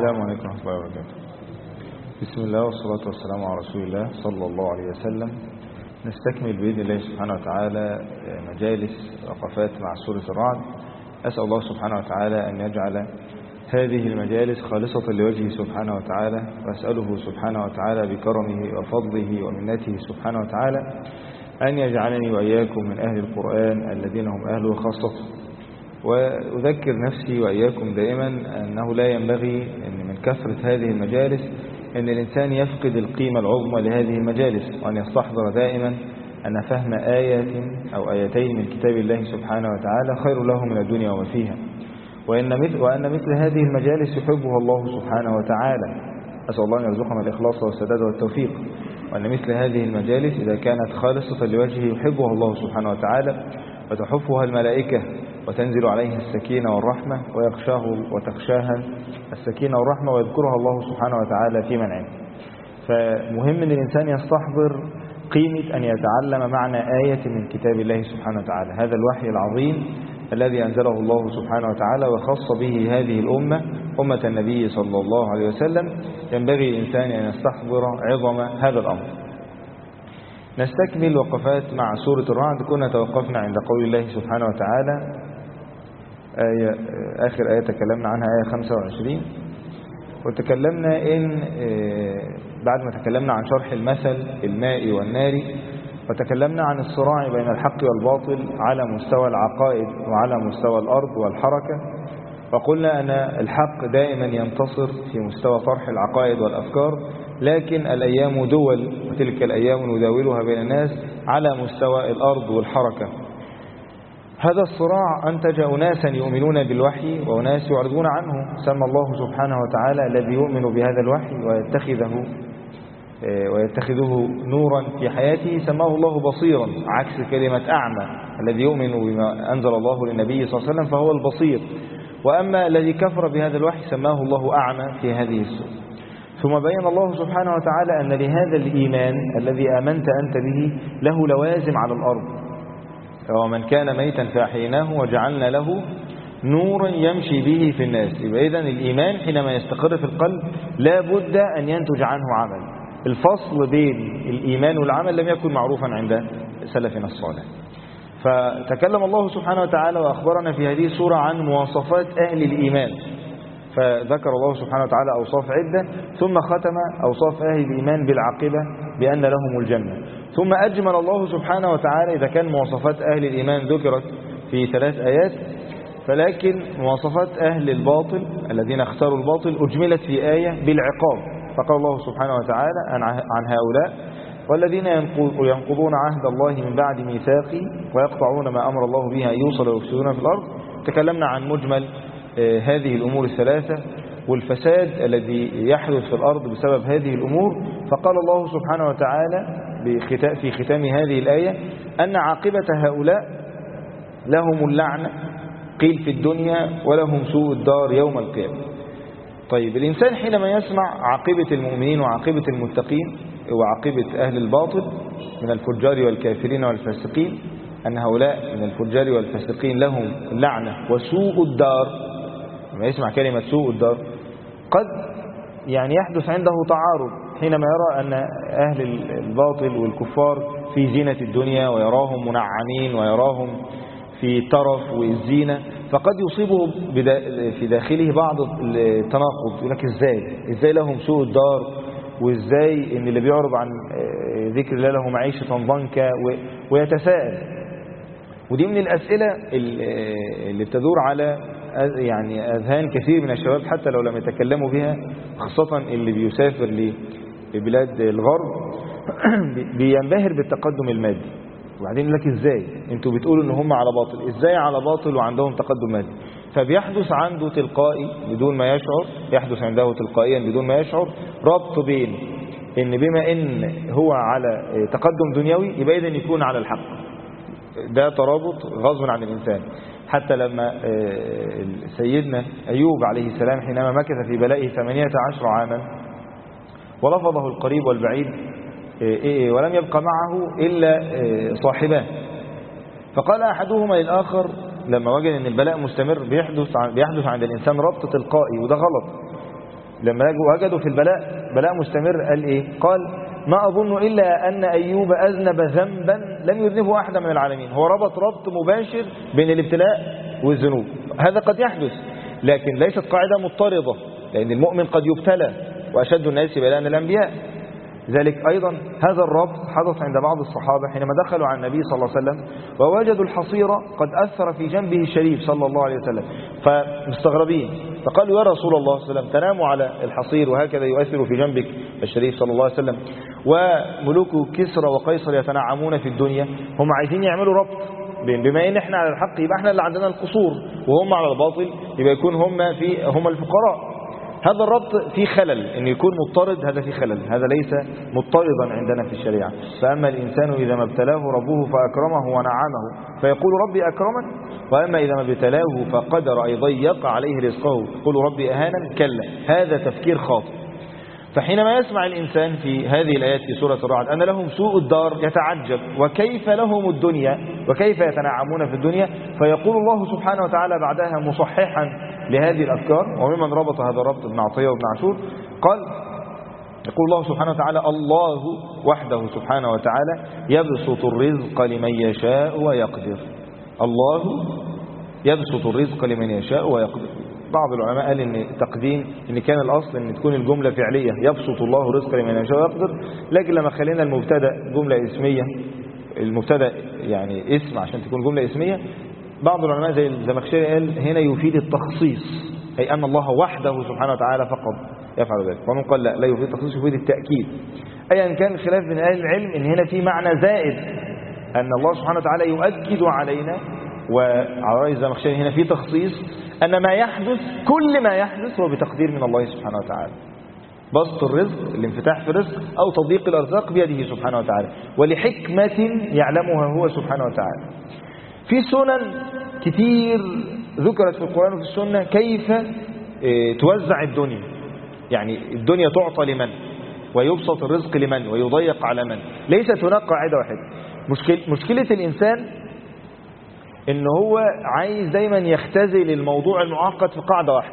السلام عليكم ورحمة الله وبركاته. بسم الله والصلاة والسلام على رسول الله صلى الله عليه وسلم. نستكمل بإذن الله سبحانه وتعالى مجالس وقفات مع سورة الرعد. أسأل الله سبحانه وتعالى أن يجعل هذه المجالس خالصة لوجهه سبحانه وتعالى، وأسأله سبحانه وتعالى بكرمه وفضله ومنته سبحانه وتعالى أن يجعلني وإياكم من أهل القرآن الذين هم أهله خاصته. وأذكر نفسي وإياكم دائما أنه لا ينبغي أن من كثرة هذه المجالس أن الإنسان يفقد القيمة العظمى لهذه المجالس، وأن يستحضر دائما أن فهم آية أو آيتين من كتاب الله سبحانه وتعالى خير له من الدنيا وما فيها، وأن مثل هذه المجالس يحبها الله سبحانه وتعالى. أسأل الله أن يرزقنا الإخلاص والسداد والتوفيق. وأن مثل هذه المجالس إذا كانت خالصة لوجهه يحبها الله سبحانه وتعالى، وتحفها الملائكة وتنزل عليه السكينة والرحمة، وتخشاها السكينة والرحمة، ويذكرها الله سبحانه وتعالى في من عنده. فمهم أن الإنسان يستحضر قيمة أن يتعلم معنى آية من كتاب الله سبحانه وتعالى، هذا الوحي العظيم الذي أنزله الله سبحانه وتعالى وخص به هذه الأمة، أمة النبي صلى الله عليه وسلم. ينبغي الإنسان أن يستحضر عظم هذا الأمر. نستكمل وقفات مع سورة الرعد. كنا توقفنا عند قول الله سبحانه وتعالى آخر آية تكلمنا عنها آية 25، وتكلمنا بعد ما تكلمنا عن شرح المثل الماء والنار، وتكلمنا عن الصراع بين الحق والباطل على مستوى العقائد وعلى مستوى الأرض والحركة، وقلنا أن الحق دائما ينتصر في مستوى طرح العقائد والأفكار، لكن الأيام دول، وتلك الأيام نداولها بين الناس على مستوى الأرض والحركة. هذا الصراع أنتج أناسا يؤمنون بالوحي وأناس يعرضون عنه. سمى الله سبحانه وتعالى الذي يؤمن بهذا الوحي ويتخذه نورا في حياته سماه الله بصيرا، عكس كلمة أعمى. الذي يؤمن بما أنزل الله للنبي صلى الله عليه وسلم فهو البصير، وأما الذي كفر بهذا الوحي سماه الله أعمى في هذه السورة. ثم بين الله سبحانه وتعالى أن لهذا الإيمان الذي آمنت أنت به له لوازم على الأرض. ومن كان ميتا فأحييناه وجعلنا له نورا يمشي به في الناس. يبقى إذن الإيمان حينما يستقر في القلب لا بد أن ينتج عنه عمل. الفصل بين الإيمان والعمل لم يكن معروفا عند سلفنا الصالح. فتكلم الله سبحانه وتعالى وأخبرنا في هذه السورة عن مواصفات أهل الإيمان، فذكر الله سبحانه وتعالى أوصاف عدة، ثم ختم أوصاف أهل الإيمان بالعاقبة بأن لهم الجنة. ثم أجمل الله سبحانه وتعالى، إذا كان مواصفات أهل الإيمان ذكرت في 3 آيات، فلكن مواصفات أهل الباطل الذين اختاروا الباطل أجملت في آية بالعقاب. فقال الله سبحانه وتعالى عن هؤلاء: والذين ينقضون عهد الله من بعد ميثاقه ويقطعون ما أمر الله به أن يوصل ويفسدون في الأرض. تكلمنا عن مجمل هذه الأمور الثلاثة والفساد الذي يحدث في الأرض بسبب هذه الأمور. فقال الله سبحانه وتعالى في ختام هذه الآية أن عاقبة هؤلاء لهم اللعنة قيل في الدنيا ولهم سوء الدار يوم القيامة. طيب، الإنسان حينما يسمع عاقبة المؤمنين وعاقبة المتقين وعاقبة أهل الباطل من الفجار والكافرين والفاسقين، أن هؤلاء من الفجار والفاسقين لهم اللعنة وسوء الدار، لما يسمع كلمة سوء الدار قد يحدث عنده تعارض حينما يرى أن أهل الباطل والكفار في زينة الدنيا ويراهم منعمين ويراهم في الترف والزينة، فقد يصيبه في داخله بعض التناقض. يقول لك إزاي لهم سوء الدار، وإزاي إن اللي بيعرض عن ذكر الله له معيشة ضنكا، ويتساءل. ودي من الأسئلة اللي بتدور على أذهان كثير من الشباب حتى لو لم يتكلموا بها، خاصة اللي بيسافر لبلاد الغرب بينبهر بالتقدم المادي، وبعدين يقول لك إزاي انتوا بتقولوا ان هم على باطل، إزاي على باطل وعندهم تقدم مادي؟ فبيحدث عنده تلقائي بدون ما يشعر، يحدث عنده تلقائيا بدون ما يشعر ربط بين ان بما ان هو على تقدم دنيوي يبقى إذن يكون على الحق. ده ترابط غصب عن الإنسان. حتى لما سيدنا أيوب عليه السلام حينما مكث في بلائه 18 عاما ورفضه القريب والبعيد ولم يبقى معه إلا صاحباه، فقال أحدهما للآخر لما وجد أن البلاء مستمر بيحدث عند الإنسان ربط تلقائي، وده غلط. لما وجدوا في البلاء بلاء مستمر قال إيه؟ قال ما أظن إلا أن أيوب أذنب ذنبا لم يذنبه أحد من العالمين. هو ربط ربط مباشر بين الابتلاء والذنوب. هذا قد يحدث لكن ليست قاعدة مضطردة، لأن المؤمن قد يبتلى وأشد الناس بلاء الأنبياء. ذلك أيضا هذا الربط حدث عند بعض الصحابة حينما دخلوا على النبي صلى الله عليه وسلم ووجدوا الحصير قد أثر في جنبه الشريف صلى الله عليه وسلم، فمستغربين فقالوا يا رسول الله صلى الله عليه وسلم تنام على الحصير وهكذا يؤثر في جنبك الشريف صلى الله عليه وسلم، وملوك كسرى وقيصر يتنعمون في الدنيا، هم عايزين يعملوا ربط بما ان احنا على الحق يبقى احنا اللي عندنا القصور وهم على الباطل يبقى يكون هم الفقراء. هذا الربط فيه خلل، ان يكون مضطرد هذا فيه خلل، هذا ليس مضطردا عندنا في الشريعة. فأما الإنسان إذا ما ابتلاه ربه فأكرمه ونعمه فيقول ربي أكرمن، وأما إذا ما ابتلاه فقدر أي ضيق عليه رزقه يقول ربي أهانا، كلا، هذا تفكير خاطئ. فحينما يسمع الإنسان في هذه الآيات في سورة الرعد أن لهم سوء الدار يتعجب وكيف لهم الدنيا وكيف يتنعمون في الدنيا، فيقول الله سبحانه وتعالى بعدها مصححا لهذه الأفكار. وممن ربط هذا الربط ابن عطية وابن عاشور قال يقول الله سبحانه وتعالى الله وحده سبحانه وتعالى يبسط الرزق لمن يشاء ويقدر. الله يبسط الرزق لمن يشاء ويقدر. بعض العلماء قال ان تقديم ان كان الاصل ان تكون الجمله فعليه يبسط الله الرزق لمن يشاء ويقدر، لكن لما خلينا المبتدا جمله اسميه، المبتدا يعني اسم عشان تكون جمله اسميه، بعض العلماء زي الزمخشري قال هنا يفيد التخصيص، اي ان الله وحده سبحانه وتعالى فقط يفعل ذلك. ومن قال لا يفيد التخصيص يفيد التاكيد. ايا كان الخلاف من اهل العلم ان هنا في معنى زائد ان الله سبحانه وتعالى يؤكد علينا، وعلى رأي الزمخشري هنا في تخصيص أن ما يحدث كل ما يحدث هو بتقدير من الله سبحانه وتعالى. بسط الرزق الانفتاح في الرزق أو تضييق الأرزاق بيده سبحانه وتعالى ولحكمة يعلمها هو سبحانه وتعالى. في سنن كتير ذكرت في القرآن وفي السنة كيف توزع الدنيا، يعني الدنيا تعطى لمن ويبسط الرزق لمن ويضيق على من، ليست هناك قاعدة واحدة. مشكلة الإنسان إن هو عايز دايما يختزل الموضوع المعقد في قاعدة واحدة،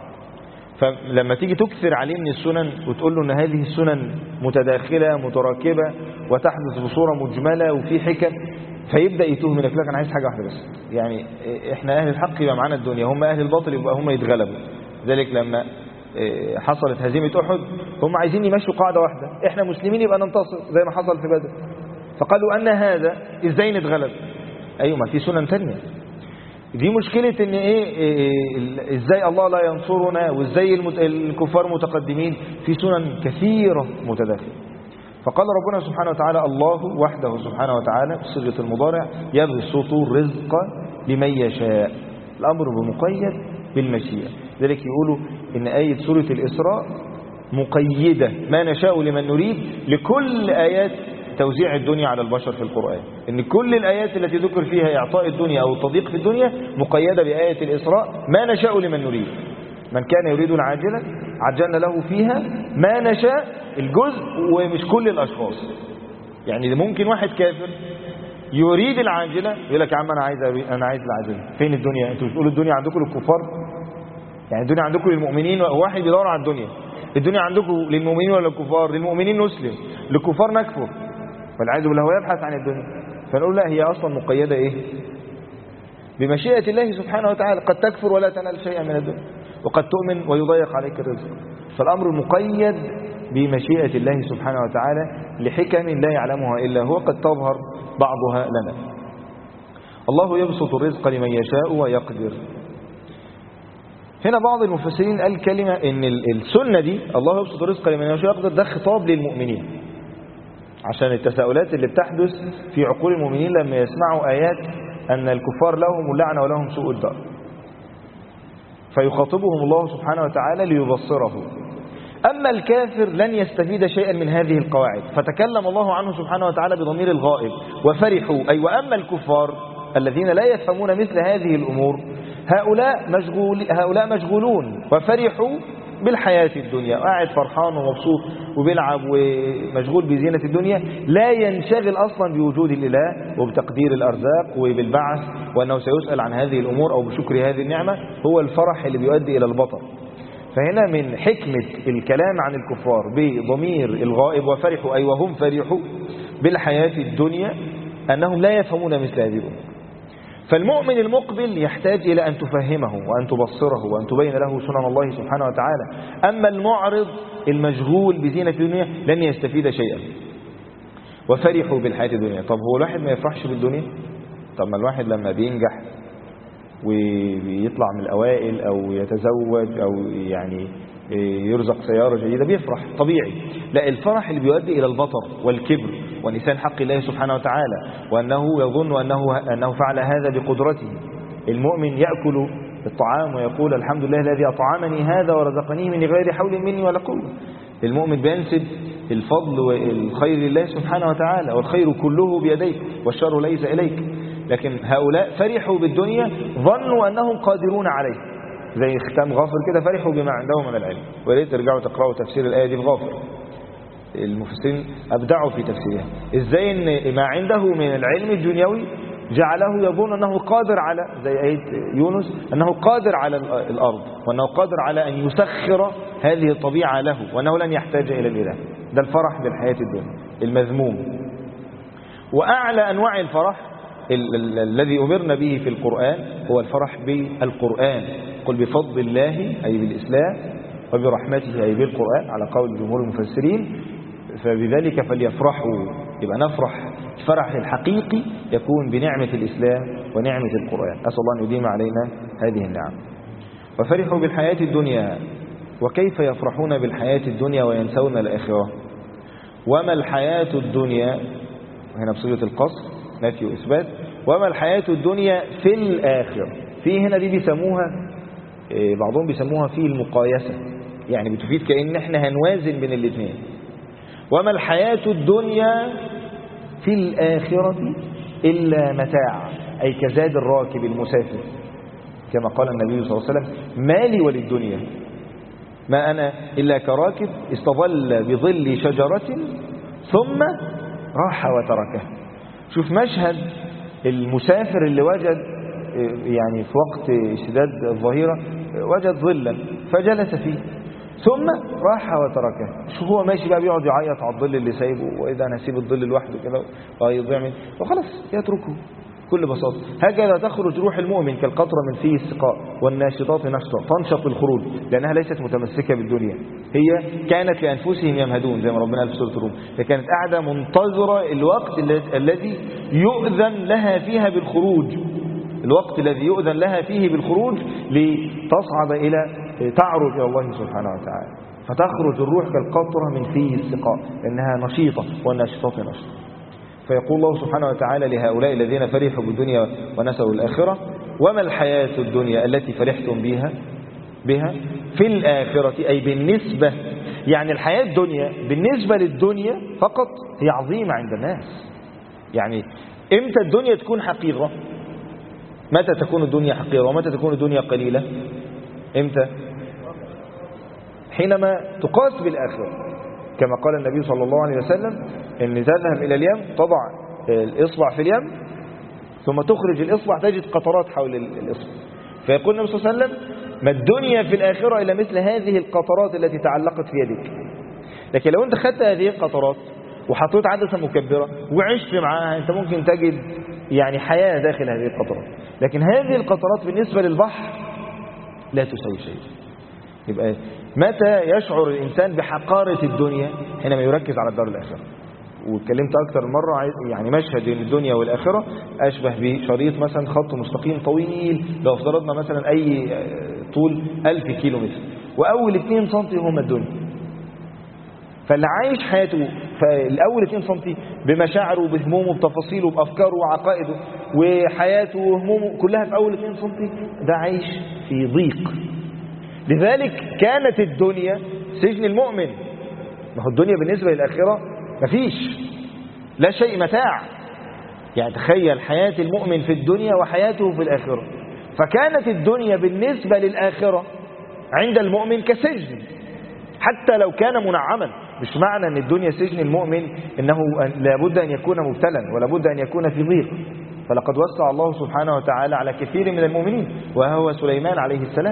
فلما تيجي تكثر عليه من السنن وتقول له ان هذه السنن متداخلة متراكبة وتحدث بصورة مجملة وفي حكم، فيبدأ يتوه منك. لك انا عايز حاجة واحدة بس، يعني احنا اهل الحق يبقى معانا الدنيا، هم اهل الباطل يبقى هم يتغلبوا. ذلك لما حصلت هزيمة أحد هم عايزين يمشوا قاعدة واحدة، احنا مسلمين يبقى ننتصر زي ما حصل في بدر، فقالوا أن هذا ازاي نتغلب؟ ايوه ما في سنن تانية. دي مشكلة ان ازاي الله لا ينصرنا وازاي الكفار متقدمين، في سنن كثيرة متداخلة. فقال ربنا سبحانه وتعالى الله وحده سبحانه وتعالى بصيغة المضارع يبسط الرزق لمن يشاء، الأمر بمقيد بالمشيئة. ذلك يقولوا ان آية سورة الإسراء مقيدة ما نشاء لمن نريد لكل آيات توزيع الدنيا على البشر في القرآن، ان كل الآيات التي ذكر فيها إعطاء الدنيا أو التضييق في الدنيا مقيدة بآية الإسراء ما نشاء لمن نريد. من كان يريد العاجلة عجلنا له فيها ما نشاء، الجزء ومش كل الأشخاص. يعني ممكن واحد كافر يريد العاجلة يقول لك يا عم أنا عايز العاجلة، فين الدنيا؟ أنتوا بتقولوا الدنيا عندكم للكفار، يعني الدنيا عندكم للمؤمنين، واحد بيدور على الدنيا عندكم للمؤمنين ولا للكفار؟ للمؤمنين نسلم، للكفار نكفر، والعياذ بالله هو يبحث عن الدنيا. فنقول لا، هي أصلا مقيدة إيه؟ بمشيئة الله سبحانه وتعالى، قد تكفر ولا تنال شيئا من الدنيا، وقد تؤمن ويضيق عليك الرزق. فالأمر مقيد بمشيئة الله سبحانه وتعالى لحكم لا يعلمها إلا هو، قد تظهر بعضها لنا. الله يبسط الرزق لمن يشاء ويقدر. هنا بعض المفسرين قال كلمة ان السنة دي الله يبسط الرزق لمن يشاء ويقدر ده خطاب للمؤمنين، عشان التساؤلات اللي بتحدث في عقول المؤمنين لما يسمعوا آيات أن الكفار لهم اللعنة ولهم سوء الدار، فيخاطبهم الله سبحانه وتعالى ليبصره. أما الكافر لن يستفيد شيئا من هذه القواعد، فتكلم الله عنه سبحانه وتعالى بضمير الغائب وفرحوا، أي وأما الكفار الذين لا يفهمون مثل هذه الأمور هؤلاء مشغولون وفرحوا بالحياة الدنيا، قاعد فرحان ومبسوط وبيلعب ومشغول بزينة الدنيا، لا ينشغل أصلا بوجود الإله وبتقدير الأرزاق وبالبعث وأنه سيسأل عن هذه الأمور أو بشكر هذه النعمة. هو الفرح اللي بيؤدي إلى البطر. فهنا من حكمة الكلام عن الكفار بضمير الغائب وفرحوا أي وهم فرحوا بالحياة الدنيا أنهم لا يفهمون مثل هذه الأمور. فالمؤمن المقبل يحتاج إلى أن تفهمه وأن تبصره وأن تبين له سنن الله سبحانه وتعالى. أما المعرض المشغول بزينة الدنيا لن يستفيد شيئا. وفرحوا بالحياة الدنيا. طب هو الواحد ما يفرحش بالدنيا؟ طب ما الواحد لما بينجح ويطلع من الأوائل أو يتزوج أو يعني يرزق سيارة جديدة بيفرح طبيعي. لا، الفرح اللي بيؤدي إلى البطر والكبر ونسيان حق الله سبحانه وتعالى وأنه يظن أنه فعل هذا بقدرته. المؤمن يأكل الطعام ويقول الحمد لله الذي أطعمني هذا ورزقنيه من غير حول مني ولا قوة. المؤمن بينسب الفضل والخير لله سبحانه وتعالى، والخير كله بيديك والشر ليس إليك. لكن هؤلاء فرحوا بالدنيا ظنوا أنهم قادرون عليه، زي ختام غافر كده، فرحوا بما عندهم من العلم. وليت ترجعوا تقرأوا تفسير الآية دي في غافر، المفسرين أبدعوا في تفسيرها. إزاي أن ما عنده من العلم الدنيوي جعله يظن أنه قادر على، زي آية يونس، أنه قادر على الأرض وأنه قادر على أن يسخر هذه الطبيعة له وأنه لن يحتاج إلى الإله. ده الفرح بالحياة الدنيا المذموم. وأعلى أنواع الفرح الذي أمرنا به في القرآن هو الفرح بالقرآن. قل بفضل الله أي بالإسلام وبرحمته أي بالقرآن على قول جمهور المفسرين، فبذلك فليفرحوا. يبقى نفرح الفرح الحقيقي يكون بنعمة الإسلام ونعمة القرآن. أسأل الله أن يديم علينا هذه النعم. وفرحوا بالحياة الدنيا. وكيف يفرحون بالحياة الدنيا وينسون الآخرة؟ وما الحياة الدنيا، هنا بصيغة القصر نفي وإثبات، وما الحياة الدنيا في الآخرة. في هنا دي بيسموها بعضهم بيسموها في المقايسة، يعني بتفيد كأن احنا هنوازن بين الاثنين. وما الحياة الدنيا في الآخرة إلا متاع، أي كزاد الراكب المسافر، كما قال النبي صلى الله عليه وسلم ما لي وللدنيا، ما أنا إلا كراكب استظل بظل شجرة ثم راح وتركه. شوف مشهد المسافر اللي وجد يعني في وقت اشتداد الظهيرة وجد ظلا فجلس فيه ثم راح وتركه. شوف هو ماشي بقى بيقعد يعيط على الظل اللي سايبه، وإذا أنا هسيب الظل لوحده كده ويضيع مني، وخلاص يتركه بكل بساطة. هكذا تخرج روح المؤمن كالقطرة من فيه السقاء والناشطات نشطا، تنشط الخروج لأنها ليست متمسكة بالدنيا. هي كانت لأنفسهم يمهدون زي ما ربنا قال في سورة الروم، فكانت قاعدة منتظرة الوقت الذي يؤذن لها فيها بالخروج، الوقت الذي يؤذن لها فيه بالخروج لتصعد إلى تعرج إلى الله سبحانه وتعالى. فتخرج الروح كالقطرة من فيه السقاء لأنها نشيطة والناشطات نشطة. فيقول الله سبحانه وتعالى لهؤلاء الذين فرحوا بالدنيا ونسوا الآخرة وما الحياة الدنيا التي فرحتم بها في الآخرة، أي بالنسبة، يعني الحياة الدنيا بالنسبة للدنيا فقط هي عظيمة عند الناس. يعني إمتى الدنيا تكون حقيرة؟ متى تكون الدنيا حقيرة ومتى تكون الدنيا قليلة؟ إمتى؟ حينما تقاس بالآخرة، كما قال النبي صلى الله عليه وسلم إن تذهب إلى اليم تضع الإصبع في اليم ثم تخرج الإصبع تجد قطرات حول الإصبع، فيقول النبي صلى الله عليه وسلم ما الدنيا في الآخرة إلا مثل هذه القطرات التي تعلقت في يدك. لكن لو أنت خدت هذه القطرات وحطيت عدسة مكبرة وعشت معاها أنت ممكن تجد يعني حياة داخل هذه القطرات، لكن هذه القطرات بالنسبة للبحر لا تساوي شيء. يبقى متى يشعر الإنسان بحقارة الدنيا؟ حينما يركز على الدار الآخرة. واتكلمت أكثر مرة يعني مشهد الدنيا والآخرة أشبه بشريط مثلا خط مستقيم طويل، لو افترضنا مثلا أي طول 1000 كيلو متر وأول 2 سنتي هم الدنيا. فاللي عايش حياته فالأول 2 سنتي بمشاعره بهمومه بتفاصيله بأفكاره وعقائده وحياته وهمومه كلها في أول 2 سنتي، ده عايش في ضيق. لذلك كانت الدنيا سجن المؤمن. ما هو الدنيا بالنسبة للآخرة مفيش، لا شيء متاع. يعني تخيل حياة المؤمن في الدنيا وحياته في الآخرة. فكانت الدنيا بالنسبة للآخرة عند المؤمن كسجن حتى لو كان منعما. مش معنى أن الدنيا سجن المؤمن إنه لابد أن يكون مبتلا ولابد أن يكون في ضيق. فلقد وسع الله سبحانه وتعالى على كثير من المؤمنين وهو سليمان عليه السلام.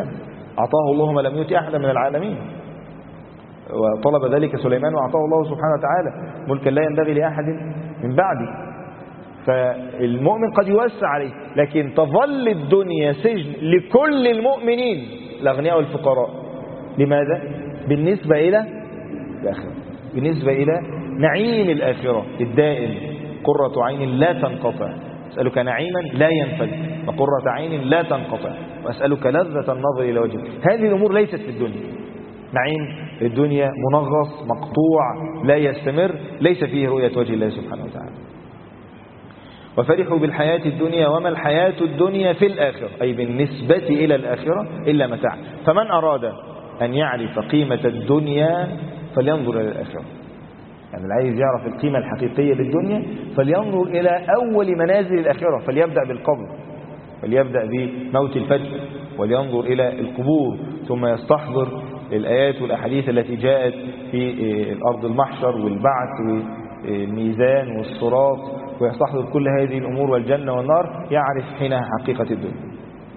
أعطاه الله ما لم يؤت أحدا من العالمين، وطلب ذلك سليمان وأعطاه الله سبحانه وتعالى ملكا لا ينبغي لأحد من بعده. فالمؤمن قد يوسع عليه، لكن تظل الدنيا سجن لكل المؤمنين الأغنياء والفقراء. لماذا؟ بالنسبة إلى الآخرة، بالنسبة إلى نعيم الآخرة الدائم، قرة عين لا تنقطع. أسألك نعيما لا ينفد، وقرة عين لا تنقطع، وأسألك لذة النظر إلى وجهك. هذه الأمور ليست في الدنيا. نعيم الدنيا منغص مقطوع لا يستمر، ليس فيه رؤية وجه الله سبحانه وتعالى. وفرحوا بالحياة الدنيا وما الحياة الدنيا في الآخرة، أي بالنسبة إلى الآخرة إلا متاع. فمن أراد أن يعرف قيمة الدنيا فلينظر إلى الآخرة. يعني اللي عايز يعرف القيمة الحقيقية للدنيا فلينظر إلى أول منازل الآخرة، فليبدأ بالقبر، فليبدأ بموت الفجر، ولينظر إلى القبور، ثم يستحضر الآيات والأحاديث التي جاءت في الأرض المحشر والبعث والميزان والصراط، ويستحضر كل هذه الأمور والجنة والنار، يعرف حينها حقيقة الدنيا.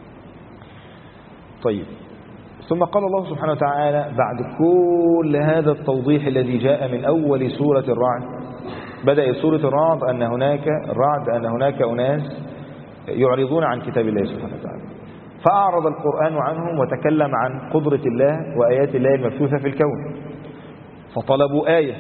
طيب، ثم قال الله سبحانه وتعالى بعد كل هذا التوضيح الذي جاء من أول سورة الرعد، بدأ سورة الرعد أن هناك أناس يعرضون عن كتاب الله سبحانه وتعالى، فأعرض القرآن عنهم وتكلم عن قدرة الله وآيات الله المبثوثة في الكون، فطلبوا آية.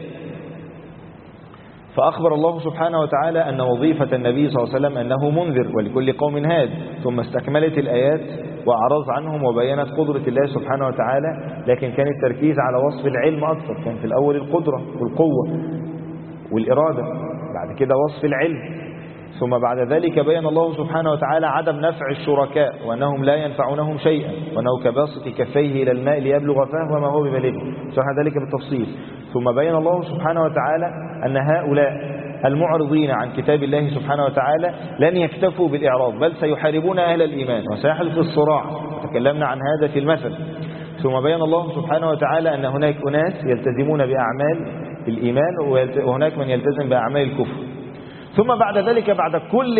فأخبر الله سبحانه وتعالى أن وظيفة النبي صلى الله عليه وسلم أنه منذر ولكل قوم هاد، ثم استكملت الآيات وأعرض عنهم وبينت قدرة الله سبحانه وتعالى، لكن كان التركيز على وصف العلم أكثر. كان في الأول القدرة والقوة والإرادة، بعد كده وصف العلم، ثم بعد ذلك بين الله سبحانه وتعالى عدم نفع الشركاء وأنهم لا ينفعونهم شيئا، وأنه كباسط كفيه إلى الماء ليبلغ فاه وما هو ببالغه، شرح ذلك بالتفصيل. ثم بين الله سبحانه وتعالى أن هؤلاء المعرضين عن كتاب الله سبحانه وتعالى لن يكتفوا بالإعراض، بل سيحاربون أهل الإيمان وسيحدث الصراع، تكلمنا عن هذا في المثل. ثم بين الله سبحانه وتعالى أن هناك أناس يلتزمون بأعمال الإيمان وهناك من يلتزم بأعمال الكفر. ثم بعد ذلك بعد كل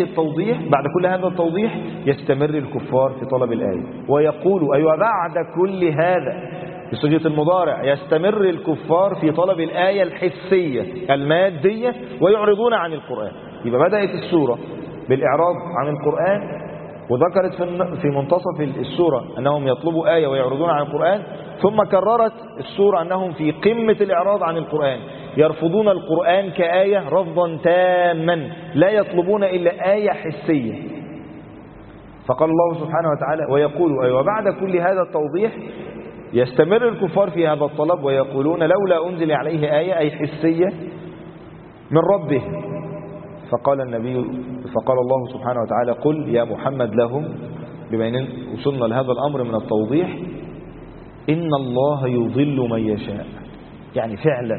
هذا التوضيح يستمر الكفار في طلب الآية ويقولوا أيوة بعد كل هذا بصيغة المضارع يستمر الكفار في طلب الآية الحسية المادية ويعرضون عن القرآن. يبقى بدأت السورة بالإعراض عن القرآن، وذكرت في منتصف السورة أنهم يطلبوا آية ويعرضون عن القرآن، ثم كررت السورة أنهم في قمة الإعراض عن القرآن، يرفضون القرآن كآية رفضا تاما، لا يطلبون إلا آية حسية. فقال الله سبحانه وتعالى ويقول أيوة بعد كل هذا التوضيح يستمر الكفار في هذا الطلب ويقولون لولا أنزل عليه آية أي حسية من ربه. فقال الله سبحانه وتعالى قل يا محمد لهم، بما أن وصلنا لهذا الأمر من التوضيح، إن الله يضل من يشاء. يعني فعلا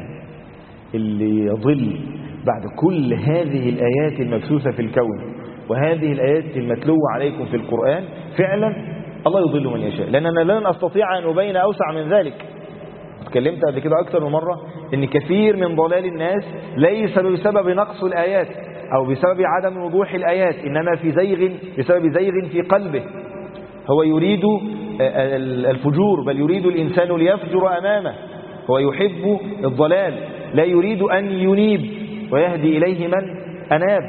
اللي يضل بعد كل هذه الآيات المبثوثة في الكون وهذه الآيات المتلوة عليكم في القرآن، فعلا الله يضل من يشاء، لأننا لن أستطيع أن أبين أوسع من ذلك. اتكلمت قبل كده أكثر من مرة إن كثير من ضلال الناس ليس بسبب نقص الآيات أو بسبب عدم وضوح الآيات، إنما بسبب زيغ في قلبه. هو يريد الفجور، بل يريد الإنسان ليفجر أمامه، هو يحب الضلال، لا يريد أن ينيب ويهدي إليه من أناب.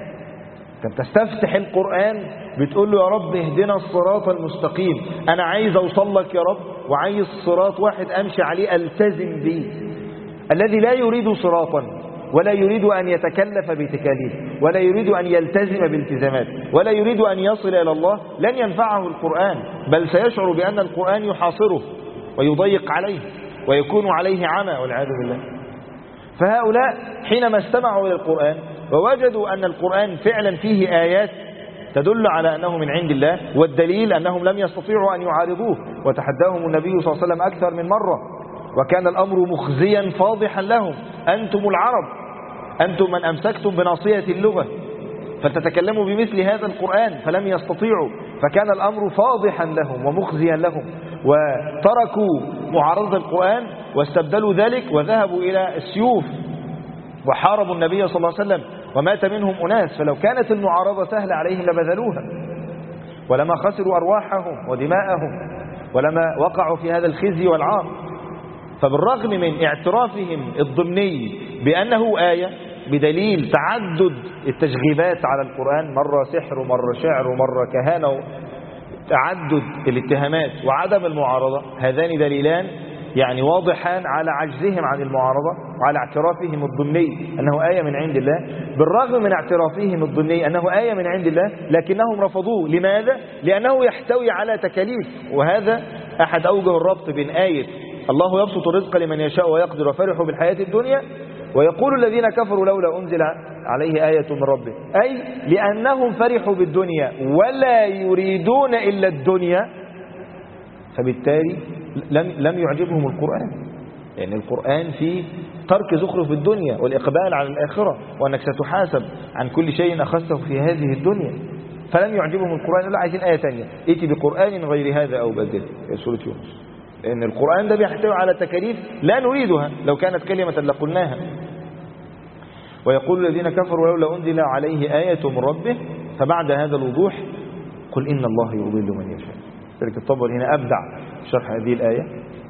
أنت تستفتح القرآن بتقول له يا رب اهدنا الصراط المستقيم، أنا عايز أوصل لك يا رب، وعايز صراط واحد أمشي عليه ألتزم به. الذي لا يريد صراطا ولا يريد أن يتكلف بتكاليف ولا يريد أن يلتزم بالتزامات ولا يريد أن يصل إلى الله لن ينفعه القرآن، بل سيشعر بأن القرآن يحاصره ويضيق عليه ويكون عليه عمى والعياذ بالله. فهؤلاء حينما استمعوا إلى القرآن ووجدوا أن القرآن فعلا فيه آيات تدل على أنه من عند الله، والدليل أنهم لم يستطيعوا أن يعارضوه، وتحداهم النبي صلى الله عليه وسلم أكثر من مرة، وكان الأمر مخزيا فاضحا لهم. أنتم العرب، أنتم من أمسكتم بناصية اللغة فتتكلموا بمثل هذا القرآن، فلم يستطيعوا، فكان الأمر فاضحا لهم ومخزيا لهم، وتركوا معارضة القرآن واستبدلوا ذلك وذهبوا إلى السيوف وحاربوا النبي صلى الله عليه وسلم ومات منهم أناس. فلو كانت المعارضة سهلة عليهم لبذلوها ولما خسروا أرواحهم ودماءهم. ولما وقعوا في هذا الخزي والعار. فبالرغم من اعترافهم الضمني بأنه آية بدليل تعدد التشغيبات على القرآن، مرة سحر ومرة شعر ومرة كهانة، تعدد الاتهامات وعدم المعارضة، هذان دليلان يعني واضحان على عجزهم عن المعارضة وعلى اعترافهم الضمني أنه آية من عند الله. بالرغم من اعترافهم الضمني أنه آية من عند الله لكنهم رفضوه. لماذا؟ لأنه يحتوي على تكاليف. وهذا أحد أوجه الربط بين آية الله يبسط الرزق لمن يشاء ويقدر وفرحوا بالحياة الدنيا، ويقول الذين كفروا لولا أنزل عليه آية من ربه، أي لأنهم فرحوا بالدنيا ولا يريدون إلا الدنيا، فبالتالي لم يعجبهم القرآن. يعني القرآن فيه ترك زخرف الدنيا والإقبال على الآخرة، وأنك ستحاسب عن كل شيء أخذته في هذه الدنيا، فلم يعجبهم القرآن. لا، عايزين آية تانية، ائتي بقرآن غير هذا أو بدل، في سورة يونس. لأن القرآن ده بيحتوي على تكاليف لا نريدها، لو كانت كلمة لقلناها. ويقول الذين كفروا لولا أنزل عليه آية من ربه، فبعد هذا الوضوح قل إن الله يضل من يشاء. ذلك الطبري هنا أبدع شرح هذه الآية،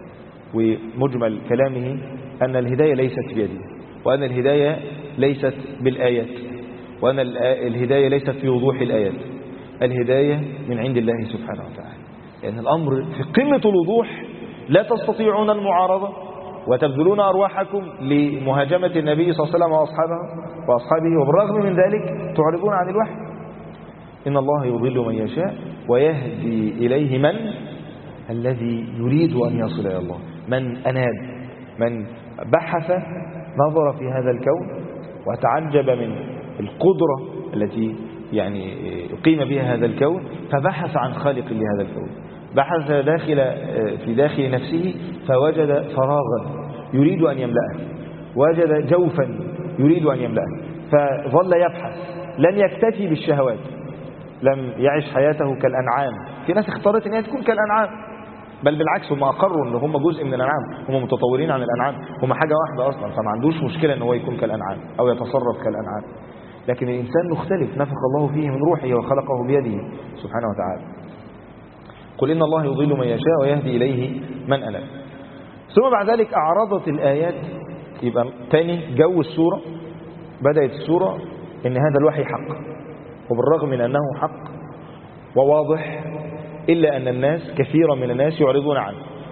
ومجمل كلامه أن الهداية ليست بيده، وأن الهداية ليست بالآيات، وأن الهداية ليست في وضوح الآيات، الهداية من عند الله سبحانه وتعالى. لأن الأمر في قمة الوضوح، لا تستطيعون المعارضة وتبذلون أرواحكم لمهاجمة النبي صلى الله عليه وسلم وأصحابه، وبالرغم من ذلك تعرضون عن الوحي. إن الله يضل من يشاء ويهدي إليه من الذي يريد أن يصل إلى الله، من أناب، من بحث، نظر في هذا الكون وتعجب من القدرة التي يعني قيم بها هذا الكون، فبحث عن خالق لهذا الكون، بحث في داخل نفسه فوجد فراغا يريد أن يملأه، وجد جوفا يريد أن يملأه، فظل يبحث. لن يكتفي بالشهوات، لم يعيش حياته كالأنعام. في ناس اختارت أن هي تكون كالأنعام، بل بالعكس هم أقروا أن هم جزء من الأنعام، هم متطورين عن الأنعام، هم حاجة واحدة أصلا، فما عندوش مشكلة أن هو يكون كالأنعام أو يتصرف كالأنعام. لكن الإنسان مختلف، نفخ الله فيه من روحه وخلقه بيده سبحانه وتعالى. قل إن الله يضل من يشاء ويهدي إليه من أناب. ثم بعد ذلك أعرضت الآيات. يبقى تاني جو السورة، بدأت السورة إن هذا الوحي حق، وبالرغم من أنه حق وواضح إلا أن الناس كثيرا من الناس يعرضون عنه.